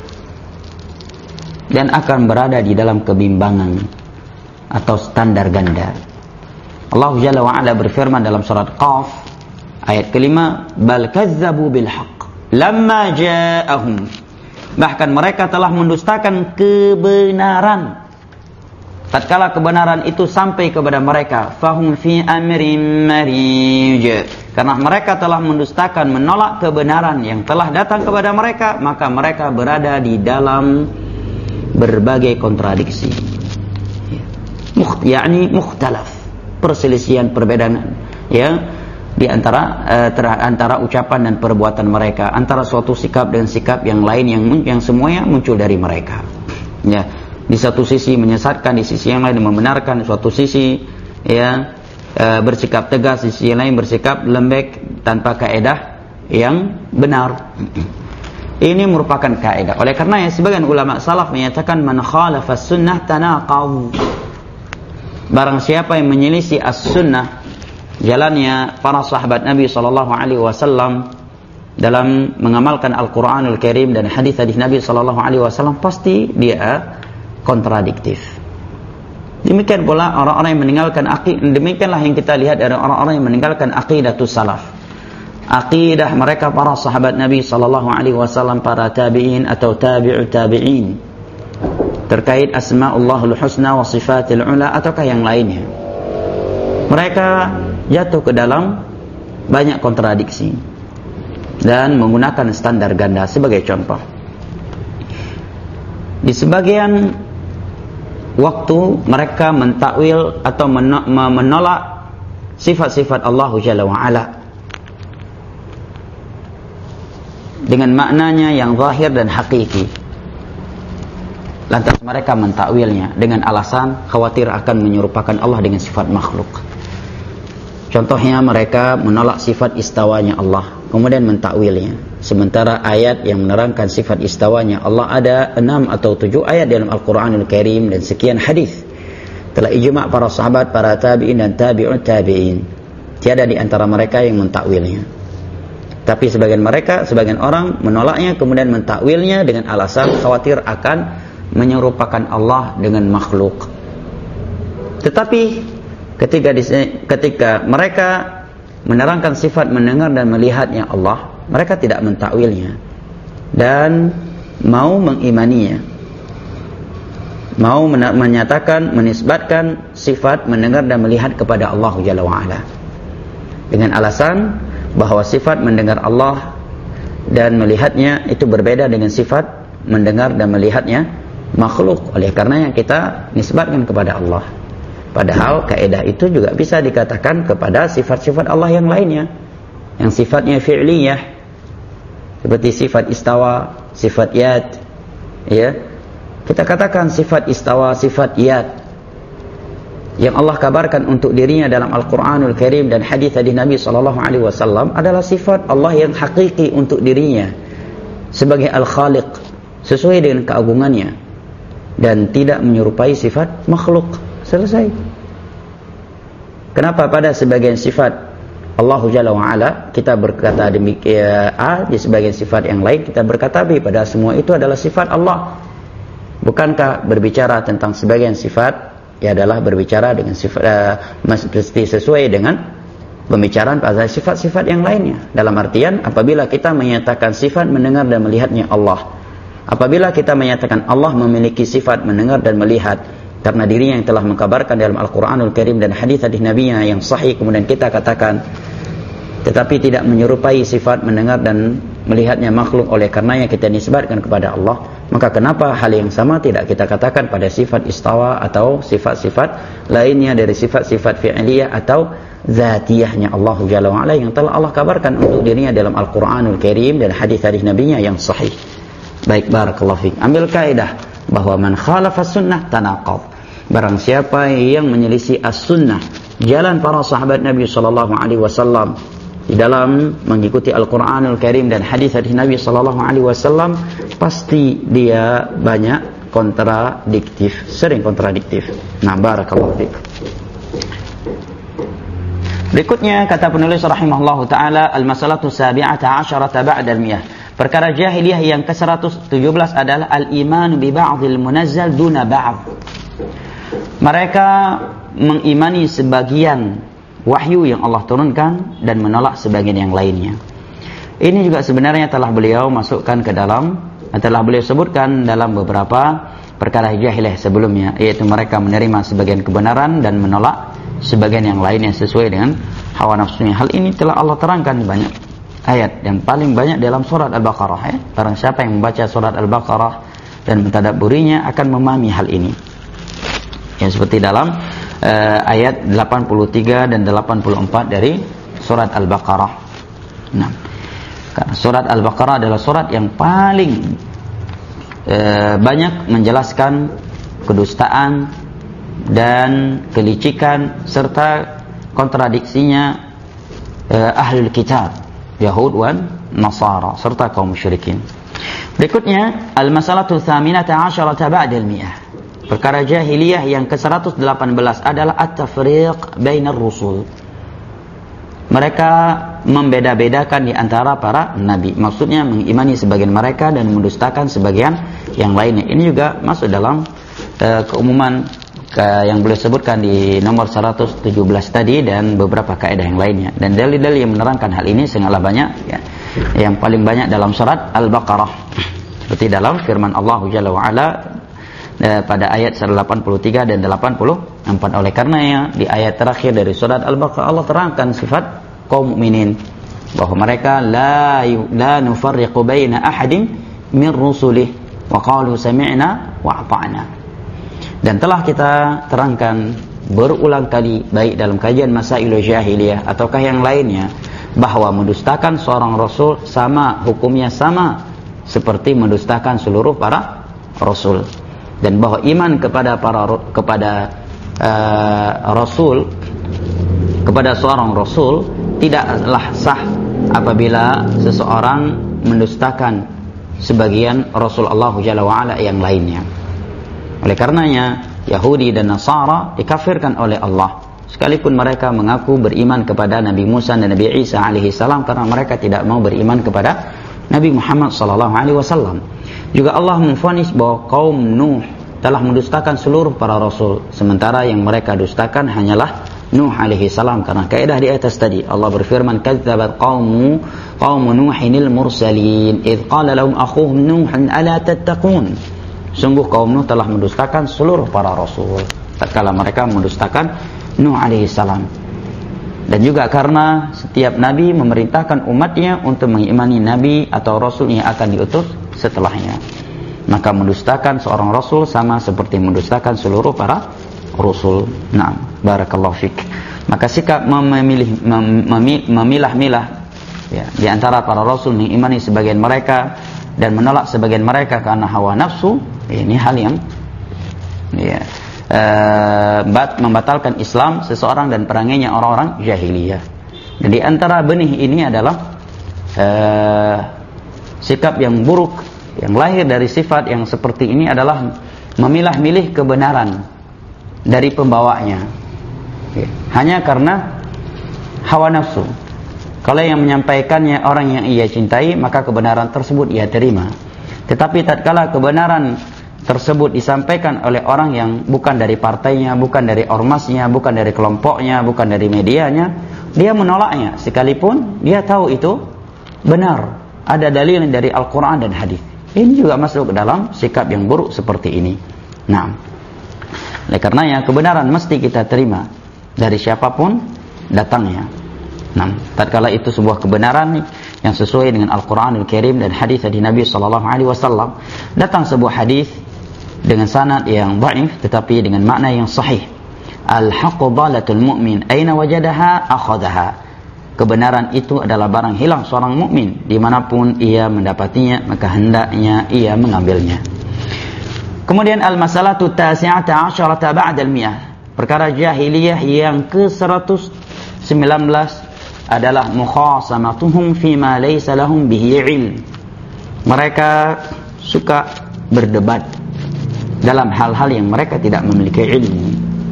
dan akan berada di dalam kebimbangan atau standar ganda. Allah Jalla wa Ala berfirman dalam surat Qaf ayat kelima, bal kazzabu bil haqq lamma ja'ahum, bahkan mereka telah mendustakan kebenaran tatkala kebenaran itu sampai kepada mereka. Fahum fi amrin marij, karena mereka telah mendustakan, menolak kebenaran yang telah datang kepada mereka, maka mereka berada di dalam berbagai kontradiksi, yakni mukhtalaf, perselisihan, perbedaan, ya, di antara uh, ter- antara ucapan dan perbuatan mereka, antara suatu sikap dan sikap yang lain yang yang semuanya muncul dari mereka, ya. Di satu sisi menyesatkan, di sisi yang lain membenarkan, suatu sisi ya e, bersikap tegas, di sisi yang lain bersikap lembek tanpa kaidah yang benar. Ini merupakan kaidah. Oleh karena ya, sebagian ulama salaf menyatakan man khalafa sunnah tanaqadh, barang siapa yang menyelisih as-sunnah, jalannya para sahabat Nabi sallallahu alaihi wasallam dalam mengamalkan Al-Qur'anul Karim dan hadis-hadis Nabi sallallahu alaihi wasallam, pasti dia kontradiktif. Demikian pula orang-orang yang meninggalkan aqidah, demikianlah yang kita lihat dari orang-orang yang meninggalkan aqidatus salaf. Aqidah mereka para sahabat Nabi sallallahu alaihi wasallam, para tabi'in atau tabi'ut tabi'in. terkait asma'ullahul husna wa sifatil ula ataukah yang lainnya. Mereka jatuh ke dalam banyak kontradiksi dan menggunakan standar ganda. Sebagai contoh, di sebagian waktu mereka mentakwil atau menolak sifat-sifat Allah Jalla wa'ala dengan maknanya yang zahir dan hakiki. Lantas mereka mentakwilnya dengan alasan khawatir akan menyerupakan Allah dengan sifat makhluk. Contohnya mereka menolak sifat istawanya Allah, kemudian mentakwilnya. Sementara ayat yang menerangkan sifat istawanya Allah ada enam atau tujuh ayat dalam Al-Quranul Karim dan sekian hadis. Telah ijma' para sahabat, para tabi'in dan tabi'ut tabi'in. Tiada di antara mereka yang mentakwilnya. Tapi sebagian mereka, sebagian orang menolaknya kemudian mentakwilnya dengan alasan khawatir akan menyerupakan Allah dengan makhluk. Tetapi ketika ketika mereka menerangkan sifat mendengar dan melihatnya Allah, mereka tidak mentakwilnya dan mau mengimaninya, mau menyatakan, menisbatkan sifat mendengar dan melihat kepada Allah Jalla wa'ala dengan alasan bahwa sifat mendengar Allah dan melihatnya itu berbeda dengan sifat mendengar dan melihatnya makhluk. Oleh karenanya kita nisbatkan kepada Allah. Padahal kaidah itu juga bisa dikatakan kepada sifat-sifat Allah yang lainnya, yang sifatnya fi'liyah, seperti sifat istawa, sifat yad. Ya, kita katakan sifat istawa, sifat yad yang Allah kabarkan untuk dirinya dalam Al-Quranul Karim dan hadis hadis Nabi Sallallahu Alaihi Wasallam adalah sifat Allah yang hakiki untuk dirinya sebagai Al-Khaliq, sesuai dengan keagungannya dan tidak menyerupai sifat makhluk. Selesai. Kenapa pada sebagian sifat Allah Jalla wa'ala kita berkata demikian A, di sebagian sifat yang lain kita berkata B, padahal semua itu adalah sifat Allah? Bukankah berbicara tentang sebagian sifat ya adalah berbicara dengan sifat uh, mesti sesuai dengan pembicaraan pada sifat-sifat yang lainnya? Dalam artian apabila kita menyatakan sifat mendengar dan melihatnya Allah, apabila kita menyatakan Allah memiliki sifat mendengar dan melihat karena dirinya yang telah mengkabarkan dalam Al-Quranul Karim dan hadis-hadis Nabi-Nya yang sahih, kemudian kita katakan tetapi tidak menyerupai sifat mendengar dan melihatnya makhluk, oleh karenanya kita nisbatkan kepada Allah, maka kenapa hal yang sama tidak kita katakan pada sifat istawa atau sifat-sifat lainnya dari sifat-sifat fi'liyah atau zatiyahnya Allah Jalla wa'ala yang telah Allah kabarkan untuk dirinya dalam Al-Quranul Karim dan hadis-hadis Nabi-Nya yang sahih. Baik, barakallahu fiik. Ambil kaidah bahwa man khalafa sunnah tanaqad. Barang siapa yang menyelisih as-sunnah, jalan para sahabat Nabi sallallahu alaihi wasallam di dalam mengikuti Al-Qur'anul Karim dan hadis-hadis Nabi sallallahu alaihi wasallam, pasti dia banyak kontradiktif, sering kontradiktif. Nah, barakallahu fiik. Berikutnya kata penulis rahimahullahu taala, al-masalatu sabi'ata asyarata ba'da al-miyah. Perkara jahiliyah yang ke seratus tujuh belas adalah al-iman bi ba'dil munazzal duna ba'd. Mereka mengimani sebagian wahyu yang Allah turunkan dan menolak sebagian yang lainnya. Ini juga sebenarnya telah beliau masukkan ke dalam, telah beliau sebutkan dalam beberapa perkara jahiliyah sebelumnya, yaitu mereka menerima sebagian kebenaran dan menolak sebagian yang lainnya sesuai dengan hawa nafsunya. Hal ini telah Allah terangkan di banyak ayat, yang paling banyak dalam surat Al-Baqarah. Ya. Barang siapa yang membaca surat Al-Baqarah dan mentadabburinya akan memahami hal ini. Ya, seperti dalam uh, ayat delapan puluh tiga dan delapan puluh empat dari surat Al-Baqarah. Nah, karena surat Al-Baqarah adalah surat yang paling uh, banyak menjelaskan kedustaan dan kelicikan serta kontradiksinya uh, ahlul kitab, Yahud wan Nasara serta kaum musyrikin. Berikutnya al-masalatu tsaminata asyarata ba'da al-mi'ah. Perkara jahiliyah yang ke seratus delapan belas adalah at-tafriq bainar rusul. Mereka membeda-bedakan di antara para nabi. Maksudnya mengimani sebagian mereka dan mendustakan sebagian yang lainnya. Ini juga masuk dalam uh, keumuman ke, yang boleh sebutkan di nomor seratus tujuh belas tadi dan beberapa kaidah yang lainnya. Dan dalil-dalil yang menerangkan hal ini sangatlah banyak, ya. Yang paling banyak dalam surat Al-Baqarah. Seperti dalam firman Allah Jalla wa Ala pada ayat seratus delapan puluh tiga dan delapan puluh empat. Oleh karenanya di ayat terakhir dari surat Al-Baqarah Allah terangkan sifat kaum mukminin bahwa mereka la la nufarriqu baina ahadin min rusulih wa qalu sami'na wa ata'na. Dan telah kita terangkan berulang kali baik dalam kajian Masailul Jahiliyah ataukah yang lainnya bahwa mendustakan seorang rasul sama hukumnya sama seperti mendustakan seluruh para rasul, dan bahwa iman kepada para kepada uh, rasul kepada seorang rasul tidaklah sah apabila seseorang mendustakan sebagian rasul Allah Jalla wa Ala yang lainnya. Oleh karenanya Yahudi dan Nasara dikafirkan oleh Allah sekalipun mereka mengaku beriman kepada Nabi Musa dan Nabi Isa alaihi salam, karena mereka tidak mau beriman kepada Nabi Muhammad sallallahu alaihi wasallam. Juga Allah memvonis bahwa kaum Nuh telah mendustakan seluruh para rasul, sementara yang mereka dustakan hanyalah Nuh alaihi salam, karena kaidah di atas tadi Allah berfirman kadzabat qaumu qaum nuhinil mursalin id qala lahum akhuhum nuhun ala tattaqun. Sungguh kaum Nuh telah mendustakan seluruh para rasul tatkala mereka mendustakan Nuh alaihi salam. Dan juga karena setiap nabi memerintahkan umatnya untuk mengimani nabi atau rasul yang akan diutus setelahnya, maka mendustakan seorang rasul sama seperti mendustakan seluruh para rasul. Nah, barakallahu fik. Maka sikap memilih mem, memilah-milah ya, di antara para rasul mengimani sebagian mereka dan menolak sebagian mereka karena hawa nafsu, ini hal yang ya, uh, membatalkan Islam seseorang dan perangainya orang-orang jahiliyah. Dan di antara benih ini adalah uh, sikap yang buruk yang lahir dari sifat yang seperti ini adalah memilah-milih kebenaran dari pembawanya ya, hanya karena hawa nafsu. Kalau yang menyampaikannya orang yang ia cintai, maka kebenaran tersebut ia terima. Tetapi tatkala kebenaran tersebut disampaikan oleh orang yang bukan dari partainya, bukan dari ormasnya, bukan dari kelompoknya, bukan dari medianya, dia menolaknya sekalipun dia tahu itu benar, ada dalil dari Al-Quran dan hadis. Ini juga masuk ke dalam sikap yang buruk seperti ini. Nah, oleh karenanya kebenaran mesti kita terima dari siapapun datangnya. Nah, tatkala itu sebuah kebenaran yang sesuai dengan Al-Quranul Karim dan hadis dari Nabi sallallahu alaihi wasallam, datang sebuah hadis dengan sanad yang dhaif tetapi dengan makna yang sahih. Al-haqqu dhalatul mu'min aina wajadaha akhadhaha. Kebenaran itu adalah barang hilang seorang mukmin, dimanapun ia mendapatinya maka hendaknya ia mengambilnya. Kemudian al-masalatu tasi'ata asyarata ba'da al-mi'ah, perkara jahiliyah yang ke seratus sembilan belas adalah mukhasamatuhum fima laysa lahum bihi ilm. Mereka suka berdebat dalam hal-hal yang mereka tidak memiliki ilmu.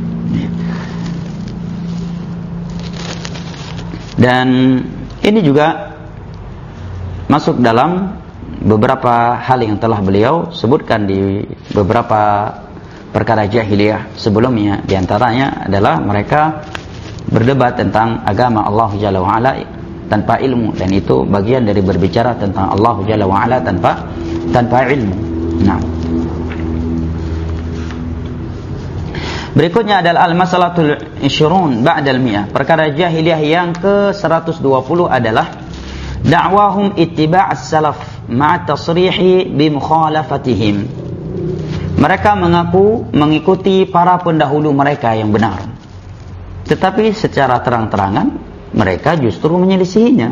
Dan ini juga masuk dalam beberapa hal yang telah beliau sebutkan di beberapa perkara jahiliyah sebelumnya. Di antaranya adalah mereka berdebat tentang agama Allah Jalla wa'ala tanpa ilmu, dan itu bagian dari berbicara tentang Allah Jalla wa'ala tanpa tanpa ilmu. Nah, berikutnya adalah al-masalatul ishrun ba'dal mi'ah, perkara jahiliyah yang ke seratus dua puluh adalah da'wahum ittiba' as-salaf ma'a tasrihi bi mukhalafatihim. Mereka mengaku mengikuti para pendahulu mereka yang benar, tetapi secara terang-terangan mereka justru menyelisihinya.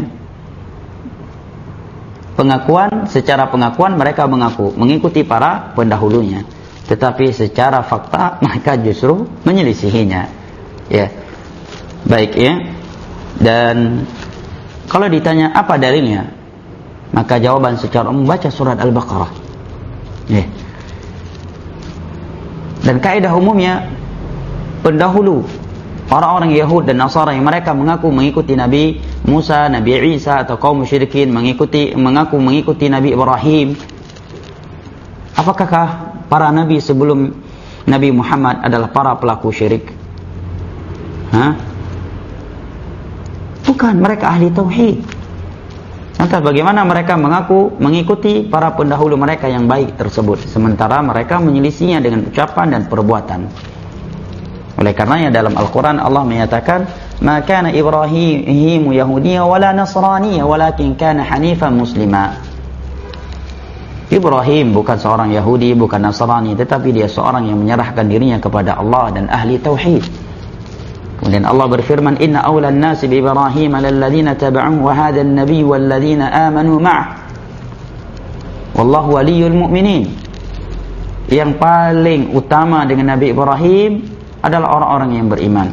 Pengakuan, secara pengakuan mereka mengaku mengikuti para pendahulunya, tetapi secara fakta mereka justru menyelisihinya. Ya, baik ya. Dan kalau ditanya apa dalilnya, maka jawaban secara umum baca surat Al-Baqarah. Ya. Dan kaidah umumnya pendahulu orang-orang Yahud dan Nasara yang mereka mengaku mengikuti Nabi Musa, Nabi Isa, atau kaum musyrikin mengikuti mengaku mengikuti Nabi Ibrahim. Apakah para nabi sebelum Nabi Muhammad adalah para pelaku syirik? Hah? Bukan, mereka ahli tauhid. Entah bagaimana mereka mengaku mengikuti para pendahulu mereka yang baik tersebut, sementara mereka menyelisihinya dengan ucapan dan perbuatan. Oleh karenanya dalam Al-Quran Allah menyatakan, "Ma kana Ibrahim Yahudiyya wala Nasraniyya, walakin kana Hanifan Muslima." Ibrahim bukan seorang Yahudi, bukan Nasrani, tetapi dia seorang yang menyerahkan dirinya kepada Allah dan ahli tauhid. Kemudian Allah berfirman, "Inna awlan nasi bi Ibrahim lalladzina taba'uhu wa hadha an-nabiy walladzina amanu ma'ah. Wallahu waliyul mu'minin." Yang paling utama dengan Nabi Ibrahim adalah orang-orang yang beriman.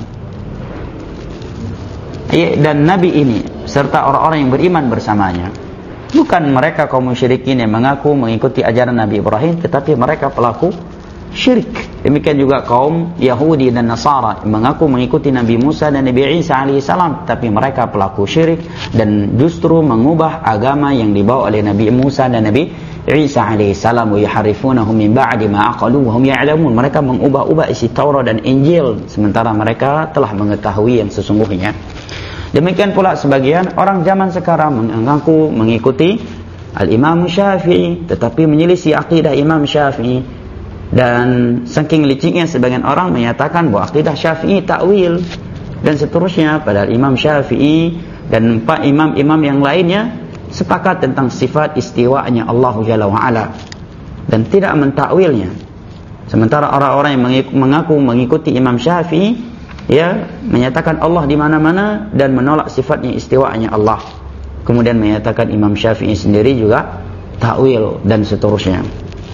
Dan Nabi ini serta orang-orang yang beriman bersamanya. Bukan mereka kaum musyrikin yang mengaku mengikuti ajaran Nabi Ibrahim, tetapi mereka pelaku syirik. Demikian juga kaum Yahudi dan Nasara mengaku mengikuti Nabi Musa dan Nabi Isa alaihissalam, tapi mereka pelaku syirik dan justru mengubah agama yang dibawa oleh Nabi Musa dan Nabi Isa alaihissalam. Wa yuharrifunahu min ba'di ma aqalu wa hum ya'lamun. Mereka mengubah-ubah isi Taurat dan Injil sementara mereka telah mengetahui yang sesungguhnya. Demikian pula sebagian orang zaman sekarang mengaku mengikuti Al-Imam Syafi'i tetapi menyelisih akidah Imam Syafi'i. Dan saking liciknya sebagian orang menyatakan bahwa akidah Syafi'i takwil dan seterusnya, padahal Imam Syafi'i dan empat imam-imam yang lainnya sepakat tentang sifat istiwa'nya Allah Jalla wa'ala dan tidak mentakwilnya. Sementara orang-orang yang mengaku mengikuti Imam Syafi'i ya menyatakan Allah di mana-mana dan menolak sifatnya istiwa'nya Allah. Kemudian menyatakan Imam Syafi'i sendiri juga takwil dan seterusnya.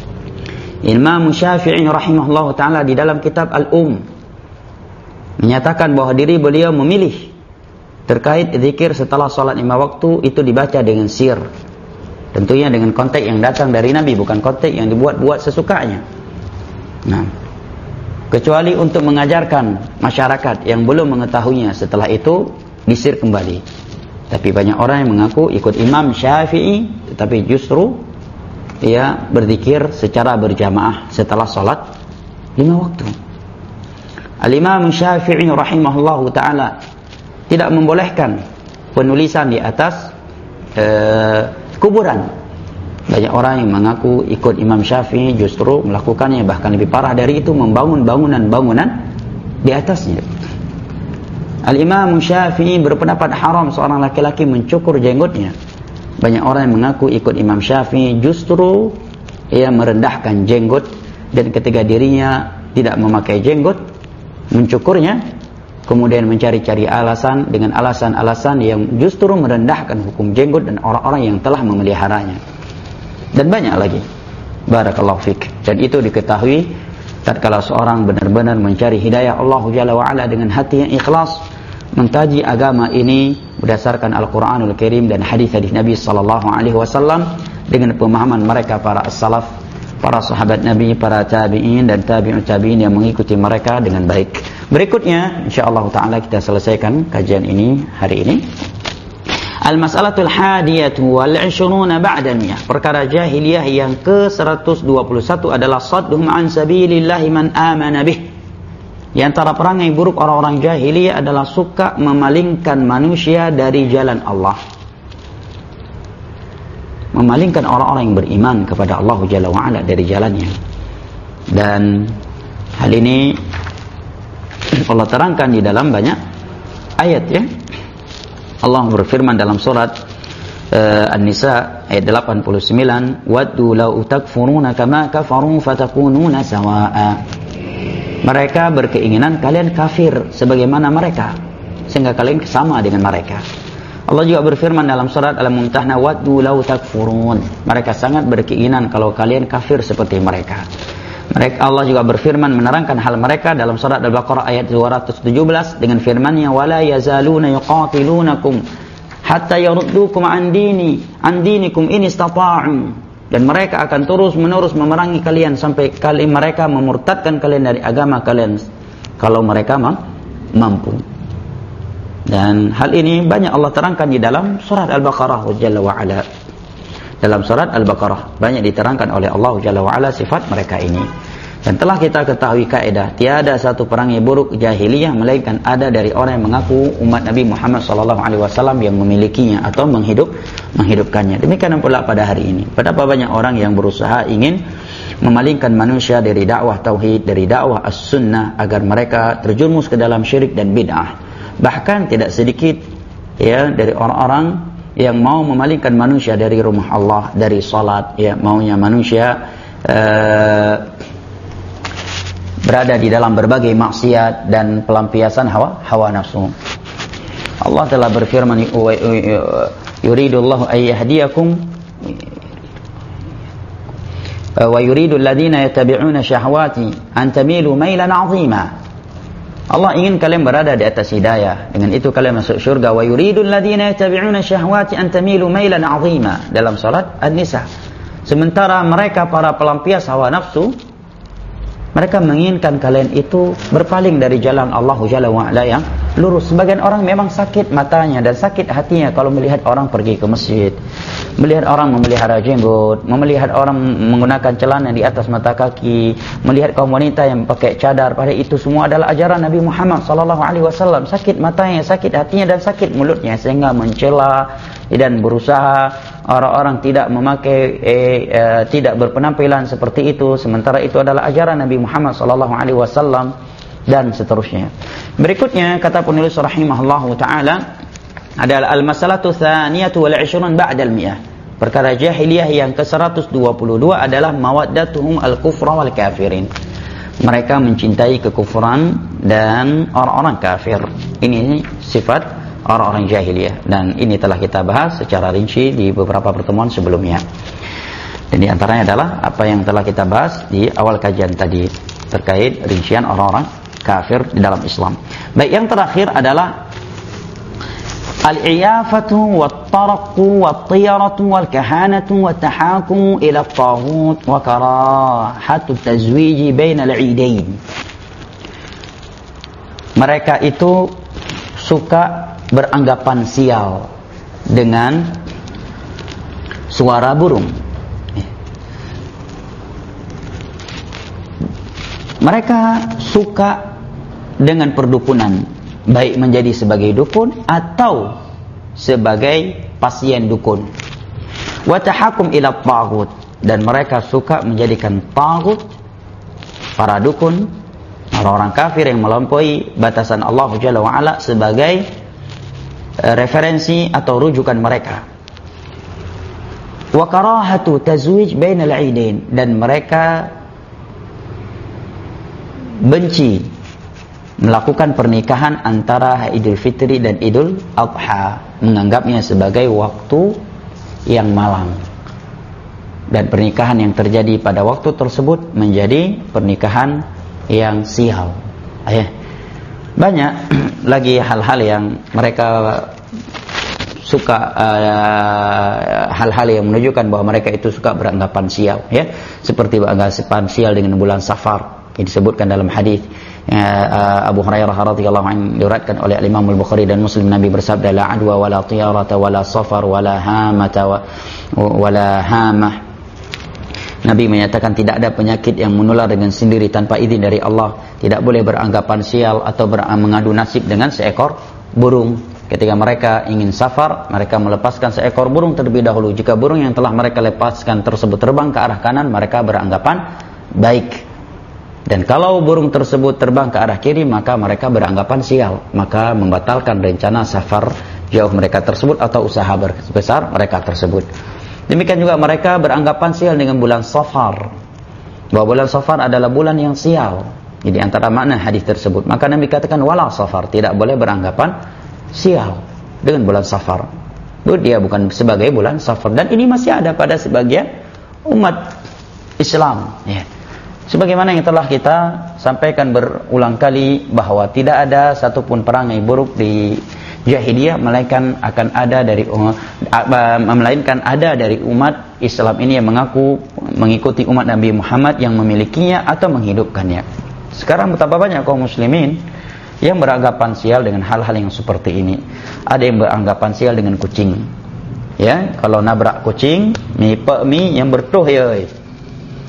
Imam Syafi'i rahimahullah ta'ala di dalam kitab Al-Um menyatakan bahwa diri beliau memilih terkait zikir setelah sholat lima waktu itu dibaca dengan sir, tentunya dengan konteks yang datang dari Nabi, bukan konteks yang dibuat-buat sesukanya. Nah, kecuali untuk mengajarkan masyarakat yang belum mengetahuinya, setelah itu disir kembali. Tapi banyak orang yang mengaku ikut Imam Syafi'i tetapi justru ia berzikir secara berjamaah setelah sholat lima waktu. Al-Imam Syafi'i rahimahullahu ta'ala tidak membolehkan penulisan di atas uh, kuburan. Banyak orang yang mengaku ikut Imam Syafi'i justru melakukannya, bahkan lebih parah dari itu, membangun bangunan-bangunan di atasnya. Al-Imam Syafi'i berpendapat haram seorang laki-laki mencukur jenggotnya. Banyak orang yang mengaku ikut Imam Syafi'i justru ia merendahkan jenggot, dan ketika dirinya tidak memakai jenggot mencukurnya, kemudian mencari-cari alasan dengan alasan-alasan yang justru merendahkan hukum jenggot dan orang-orang yang telah memeliharanya. Dan banyak lagi. Barakallahu fik. Dan itu diketahui tatkala seorang benar-benar mencari hidayah Allah Jalla wa'ala dengan hati yang ikhlas, mengkaji agama ini berdasarkan Al-Quranul Karim dan hadis-hadis Nabi sallallahu alaihi wasallam dengan pemahaman mereka para as-salaf, para sahabat Nabi, para tabi'in dan tabi'ut tabi'in yang mengikuti mereka dengan baik. Berikutnya insyaallah taala kita selesaikan kajian ini hari ini. Al-mas'alatul hadiyatu wal ishruna ba'da al-mi'ah. Perkara jahiliyah yang ke seratus dua puluh satu adalah sadduhum an sabilillahi man amana bih. Di antara perangai buruk orang-orang jahiliyah adalah suka memalingkan manusia dari jalan Allah. Memalingkan orang-orang yang beriman kepada Allah Jalla wa'ala dari jalannya. Dan hal ini Allah terangkan di dalam banyak ayat ya. Allah berfirman dalam surat uh, An-Nisa ayat delapan puluh sembilan, "Waddu law takfuruna kama kafaru fatakununa sawa'a." Mereka berkeinginan kalian kafir sebagaimana mereka, sehingga kalian sama dengan mereka. Allah juga berfirman dalam surat Al-Mumtahanah, "Waddu law takfurun." Mereka sangat berkeinginan kalau kalian kafir seperti mereka. Mereka, Allah juga berfirman menerangkan hal mereka dalam surat Al-Baqarah ayat dua ratus tujuh belas dengan firman-Nya, "Wala yazaluna yuqatilunakum hatta yaruddukum an dini an dinikum in istata'u." Dan mereka akan terus-menerus memerangi kalian sampai kali mereka memurtadkan kalian dari agama kalian kalau mereka mampu. Dan hal ini banyak Allah terangkan di dalam surat Al-Baqarah Jalla wa'ala. Dalam surat Al-Baqarah banyak diterangkan oleh Allah Jalla wa'ala sifat mereka ini. Dan telah kita ketahui kaidah, tiada satu perangai buruk jahiliyah melainkan ada dari orang yang mengaku umat Nabi Muhammad sallallahu alaihi wasallam yang memilikinya atau menghidup menghidupkannya. Demikian pula pada hari ini. Betapa banyak orang yang berusaha ingin memalingkan manusia dari dakwah tauhid, dari dakwah as-sunnah agar mereka terjerumus ke dalam syirik dan bid'ah. Bahkan tidak sedikit ya dari orang-orang yang mau memalingkan manusia dari rumah Allah, dari salat, ya maunya manusia uh, berada di dalam berbagai maksiat dan pelampiasan hawa hawa nafsu. Allah telah berfirman, yuridullahu ay yahdiyakum wa yuridul ladzina yattabi'una syahawati an tamilu mailan 'azima. Allah ingin kalian berada di atas hidayah, dengan itu kalian masuk syurga. Wa yuridul ladzina yattabi'una syahawati an tamilu mailan 'azima, dalam salat An-Nisa. Sementara mereka para pelampias hawa nafsu, mereka menginginkan kalian itu berpaling dari jalan Allah Jalla wa Ala yang lurus. Sebagian orang memang sakit matanya dan sakit hatinya kalau melihat orang pergi ke masjid, melihat orang memelihara jenggot, melihat orang menggunakan celana di atas mata kaki, melihat kaum wanita yang pakai cadar. Padahal itu semua adalah ajaran Nabi Muhammad sallallahu alaihi wasallam. Sakit matanya, sakit hatinya dan sakit mulutnya sehingga mencela dan berusaha orang-orang tidak memakai eh, eh, tidak berpenampilan seperti itu, sementara itu adalah ajaran Nabi Muhammad sallallahu alaihi wasallam dan seterusnya. Berikutnya kata penulis rahimahullahu taala adalah al-masalatu tsaniyatu wal ishrun ba'da al-mi'ah. Perkara jahiliyah yang ke seratus dua puluh dua adalah mawaddatuhum al-kufra wal kafirin. Mereka mencintai kekufuran dan orang-orang kafir. Ini sifat orang-orang jahiliyah dan ini telah kita bahas secara rinci di beberapa pertemuan sebelumnya. Dan di antaranya adalah apa yang telah kita bahas di awal kajian tadi terkait rincian orang-orang kafir di dalam Islam. Baik, yang terakhir adalah al-iyafatu wat-taraqu wat-tiyaratu wal-kahanatu wat-tahakumu ila at-taghut wa karahatu at-tazwij baina al-'idain. Mereka itu suka beranggapan sial dengan suara burung. Mereka suka dengan perdukunan, baik menjadi sebagai dukun atau sebagai pasien dukun. Wa tahakum ila taghut, dan mereka suka menjadikan taghut, para dukun, orang-orang kafir yang melampaui batasan Allah Jalla wa Ala sebagai referensi atau rujukan mereka. Wa karahatu tazwij bainal 'idain, dan mereka benci melakukan pernikahan antara Idul Fitri dan Idul Adha, menganggapnya sebagai waktu yang malang, dan pernikahan yang terjadi pada waktu tersebut menjadi pernikahan yang sial. Ayah, banyak lagi hal-hal yang mereka suka, uh, hal-hal yang menunjukkan bahwa mereka itu suka beranggapan sial, ya, seperti beranggapan sial dengan bulan Safar yang disebutkan dalam hadis uh, Abu Hurairah radhiyallahu anhu, diriwayatkan oleh Imam Al-Bukhari dan Muslim. Nabi bersabda, la adwa wala tiyarata wala safar wala hamata wala hamah. Nabi menyatakan tidak ada penyakit yang menular dengan sendiri tanpa izin dari Allah. Tidak boleh beranggapan sial atau ber- mengadu nasib dengan seekor burung. Ketika mereka ingin safar, mereka melepaskan seekor burung terlebih dahulu. Jika burung yang telah mereka lepaskan tersebut terbang ke arah kanan, mereka beranggapan baik. Dan kalau burung tersebut terbang ke arah kiri, maka mereka beranggapan sial. Maka membatalkan rencana safar jauh mereka tersebut atau usaha besar mereka tersebut. Demikian juga mereka beranggapan sial dengan bulan Safar, bahwa bulan Safar adalah bulan yang sial. Jadi antara makna hadis tersebut, maka Nabi katakan wala Safar, tidak boleh beranggapan sial dengan bulan Safar. Itu dia bukan sebagai bulan Safar, dan ini masih ada pada sebagian umat Islam, ya. Sebagaimana yang telah kita sampaikan berulang kali, bahwa tidak ada satupun perangai buruk di jahiliyah melainkan akan ada dari uh, melainkan ada dari umat Islam ini yang mengaku mengikuti umat Nabi Muhammad yang memilikinya atau menghidupkannya. Sekarang betapa banyak kaum muslimin yang beranggapan sial dengan hal-hal yang seperti ini. Ada yang beranggapan sial dengan kucing. Ya, kalau nabrak kucing, mi pe mi yang bertuh ya.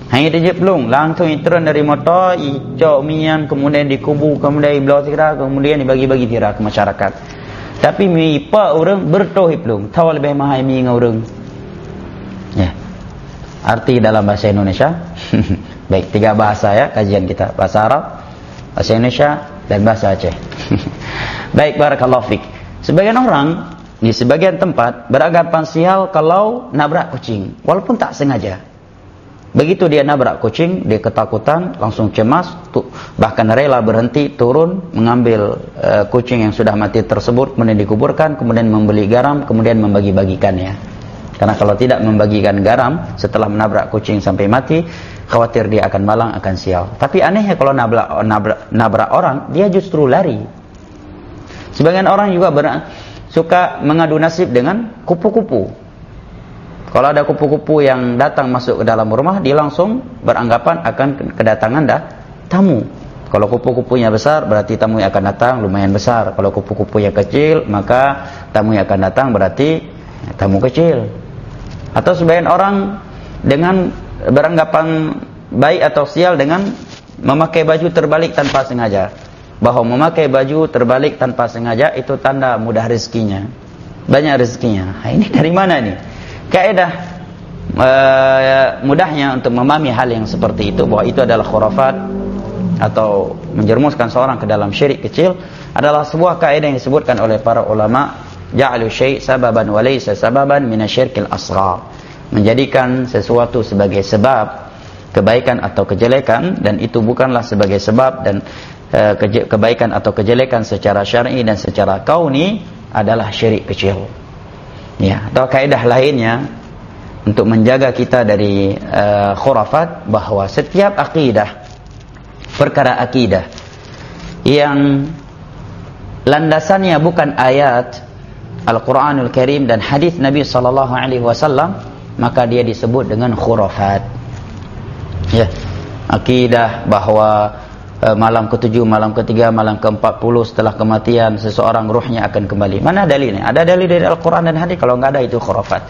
Hanya dia pelung, langsung turun dari motor, icok mian, kemudian dikubur, kemudian dibelah tira, kemudian dibagi-bagi tira ke masyarakat. Tapi mipa orang bertohi pelung, tahu lebih mahal mi dengan orang. Ya. Arti dalam bahasa Indonesia. Baik, tiga bahasa ya kajian kita. Bahasa Arab, bahasa Indonesia, dan bahasa Aceh. Baik, barakallahu fik. Sebagian orang di sebagian tempat beranggapan sial kalau nabrak kucing, walaupun tak sengaja. Begitu dia nabrak kucing, dia ketakutan, langsung cemas, tuh, bahkan rela berhenti, turun, mengambil uh, kucing yang sudah mati tersebut, kemudian dikuburkan, kemudian membeli garam, kemudian membagi-bagikannya. Karena kalau tidak membagikan garam setelah menabrak kucing sampai mati, khawatir dia akan malang, akan sial. Tapi anehnya kalau nabrak, nabrak, nabrak orang, dia justru lari. Sebagian orang juga ber, suka mengadu nasib dengan kupu-kupu. Kalau ada kupu-kupu yang datang masuk ke dalam rumah, dia langsung beranggapan akan kedatangan dah tamu. Kalau kupu-kupunya besar, berarti tamu yang akan datang lumayan besar. Kalau kupu-kupunya kecil, maka tamu yang akan datang berarti tamu kecil. Atau sebagian orang dengan beranggapan baik atau sial dengan memakai baju terbalik tanpa sengaja. Bahwa memakai baju terbalik tanpa sengaja itu tanda mudah rezekinya, banyak rezekinya. Nah, ini dari mana nih? Kaidah uh, mudahnya untuk memahami hal yang seperti itu, bahwa itu adalah khurafat atau menjerumuskan seorang ke dalam syirik kecil, adalah sebuah kaidah yang disebutkan oleh para ulama. Ja'alu syai' sababan wa laysa sababan minasyirkil asghar. Menjadikan sesuatu sebagai sebab kebaikan atau kejelekan, dan itu bukanlah sebagai sebab dan e, ke, kebaikan atau kejelekan secara syar'i dan secara kauni, adalah syirik kecil. Ya, atau kaidah lainnya untuk menjaga kita dari e, khurafat, bahwa setiap akidah, perkara akidah yang landasannya bukan ayat Al-Quranul Karim dan hadis Nabi sallallahu alaihi wasallam, maka dia disebut dengan khurafat. Ya, akidah bahwa e, malam ketujuh, malam ketiga, malam keempat puluh setelah kematian seseorang ruhnya akan kembali. Mana dalilnya? Ada dalil dari Al-Quran dan hadis? Kalau enggak ada, itu khurafat.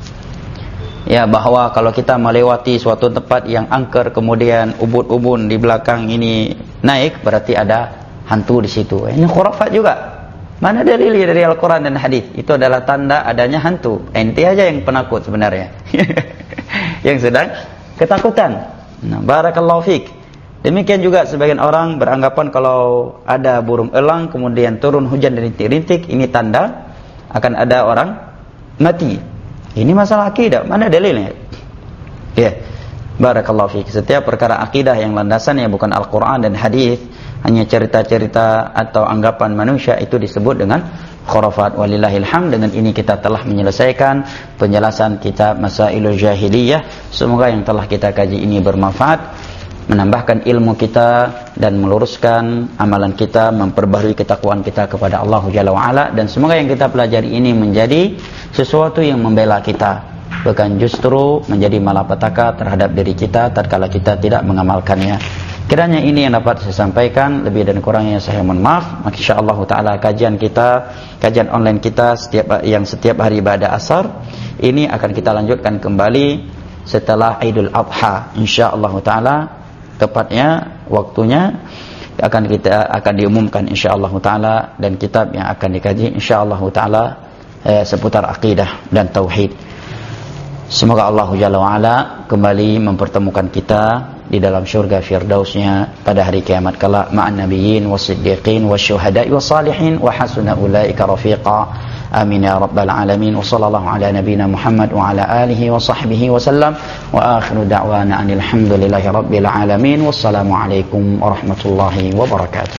Ya, bahwa kalau kita melewati suatu tempat yang angker, kemudian ubun-ubun di belakang ini naik, berarti ada hantu di situ. Ini khurafat juga. Mana dalilnya dari Al-Quran dan hadis? Itu adalah tanda adanya hantu. Ente aja yang penakut sebenarnya. Yang sedang ketakutan. Nah, barakallahu fik. Demikian juga sebagian orang beranggapan kalau ada burung elang kemudian turun hujan rintik-rintik, ini tanda akan ada orang mati. Ini masalah akidah. Mana dalilnya? Ya. Barakallahu fik. Setiap perkara akidah yang landasannya bukan Al-Quran dan hadis, hanya cerita-cerita atau anggapan manusia, itu disebut dengan khurafat. Walillahil hamd. Dengan ini kita telah menyelesaikan penjelasan kitab Masailul Jahiliyah. Semoga yang telah kita kaji ini bermanfaat, menambahkan ilmu kita dan meluruskan amalan kita, memperbaharui ketakwaan kita kepada Allah Jalla wa Ala, dan semoga yang kita pelajari ini menjadi sesuatu yang membela kita, bukan justru menjadi malapetaka terhadap diri kita tatkala kita tidak mengamalkannya. Kiranya ini yang dapat saya sampaikan, lebih dan kurangnya saya mohon maaf. Maka insyaallah taala kajian kita, kajian online kita setiap yang setiap hari pada asar ini akan kita lanjutkan kembali setelah Idul Adha insyaallah taala, tepatnya waktunya akan kita akan diumumkan insyaallah taala, dan kitab yang akan dikaji insyaallah taala eh, seputar akidah dan tauhid. Semoga Allah Jalla wa Ala kembali mempertemukan kita di dalam syurga firdausnya pada hari kiamat kala, ma'an nabiyyin was-siddiqin wasyuhada'i was-salihin wa hasuna ulaika rafiqa. Amin ya rabbal alamin. Wa sallallahu ala nabiyyina Muhammad wa ala alihi wa sahbihi wa sallam. Wa akhiru da'wana anil hamdulillahi rabbil alamin. Wassalamu alaikum warahmatullahi wabarakatuh.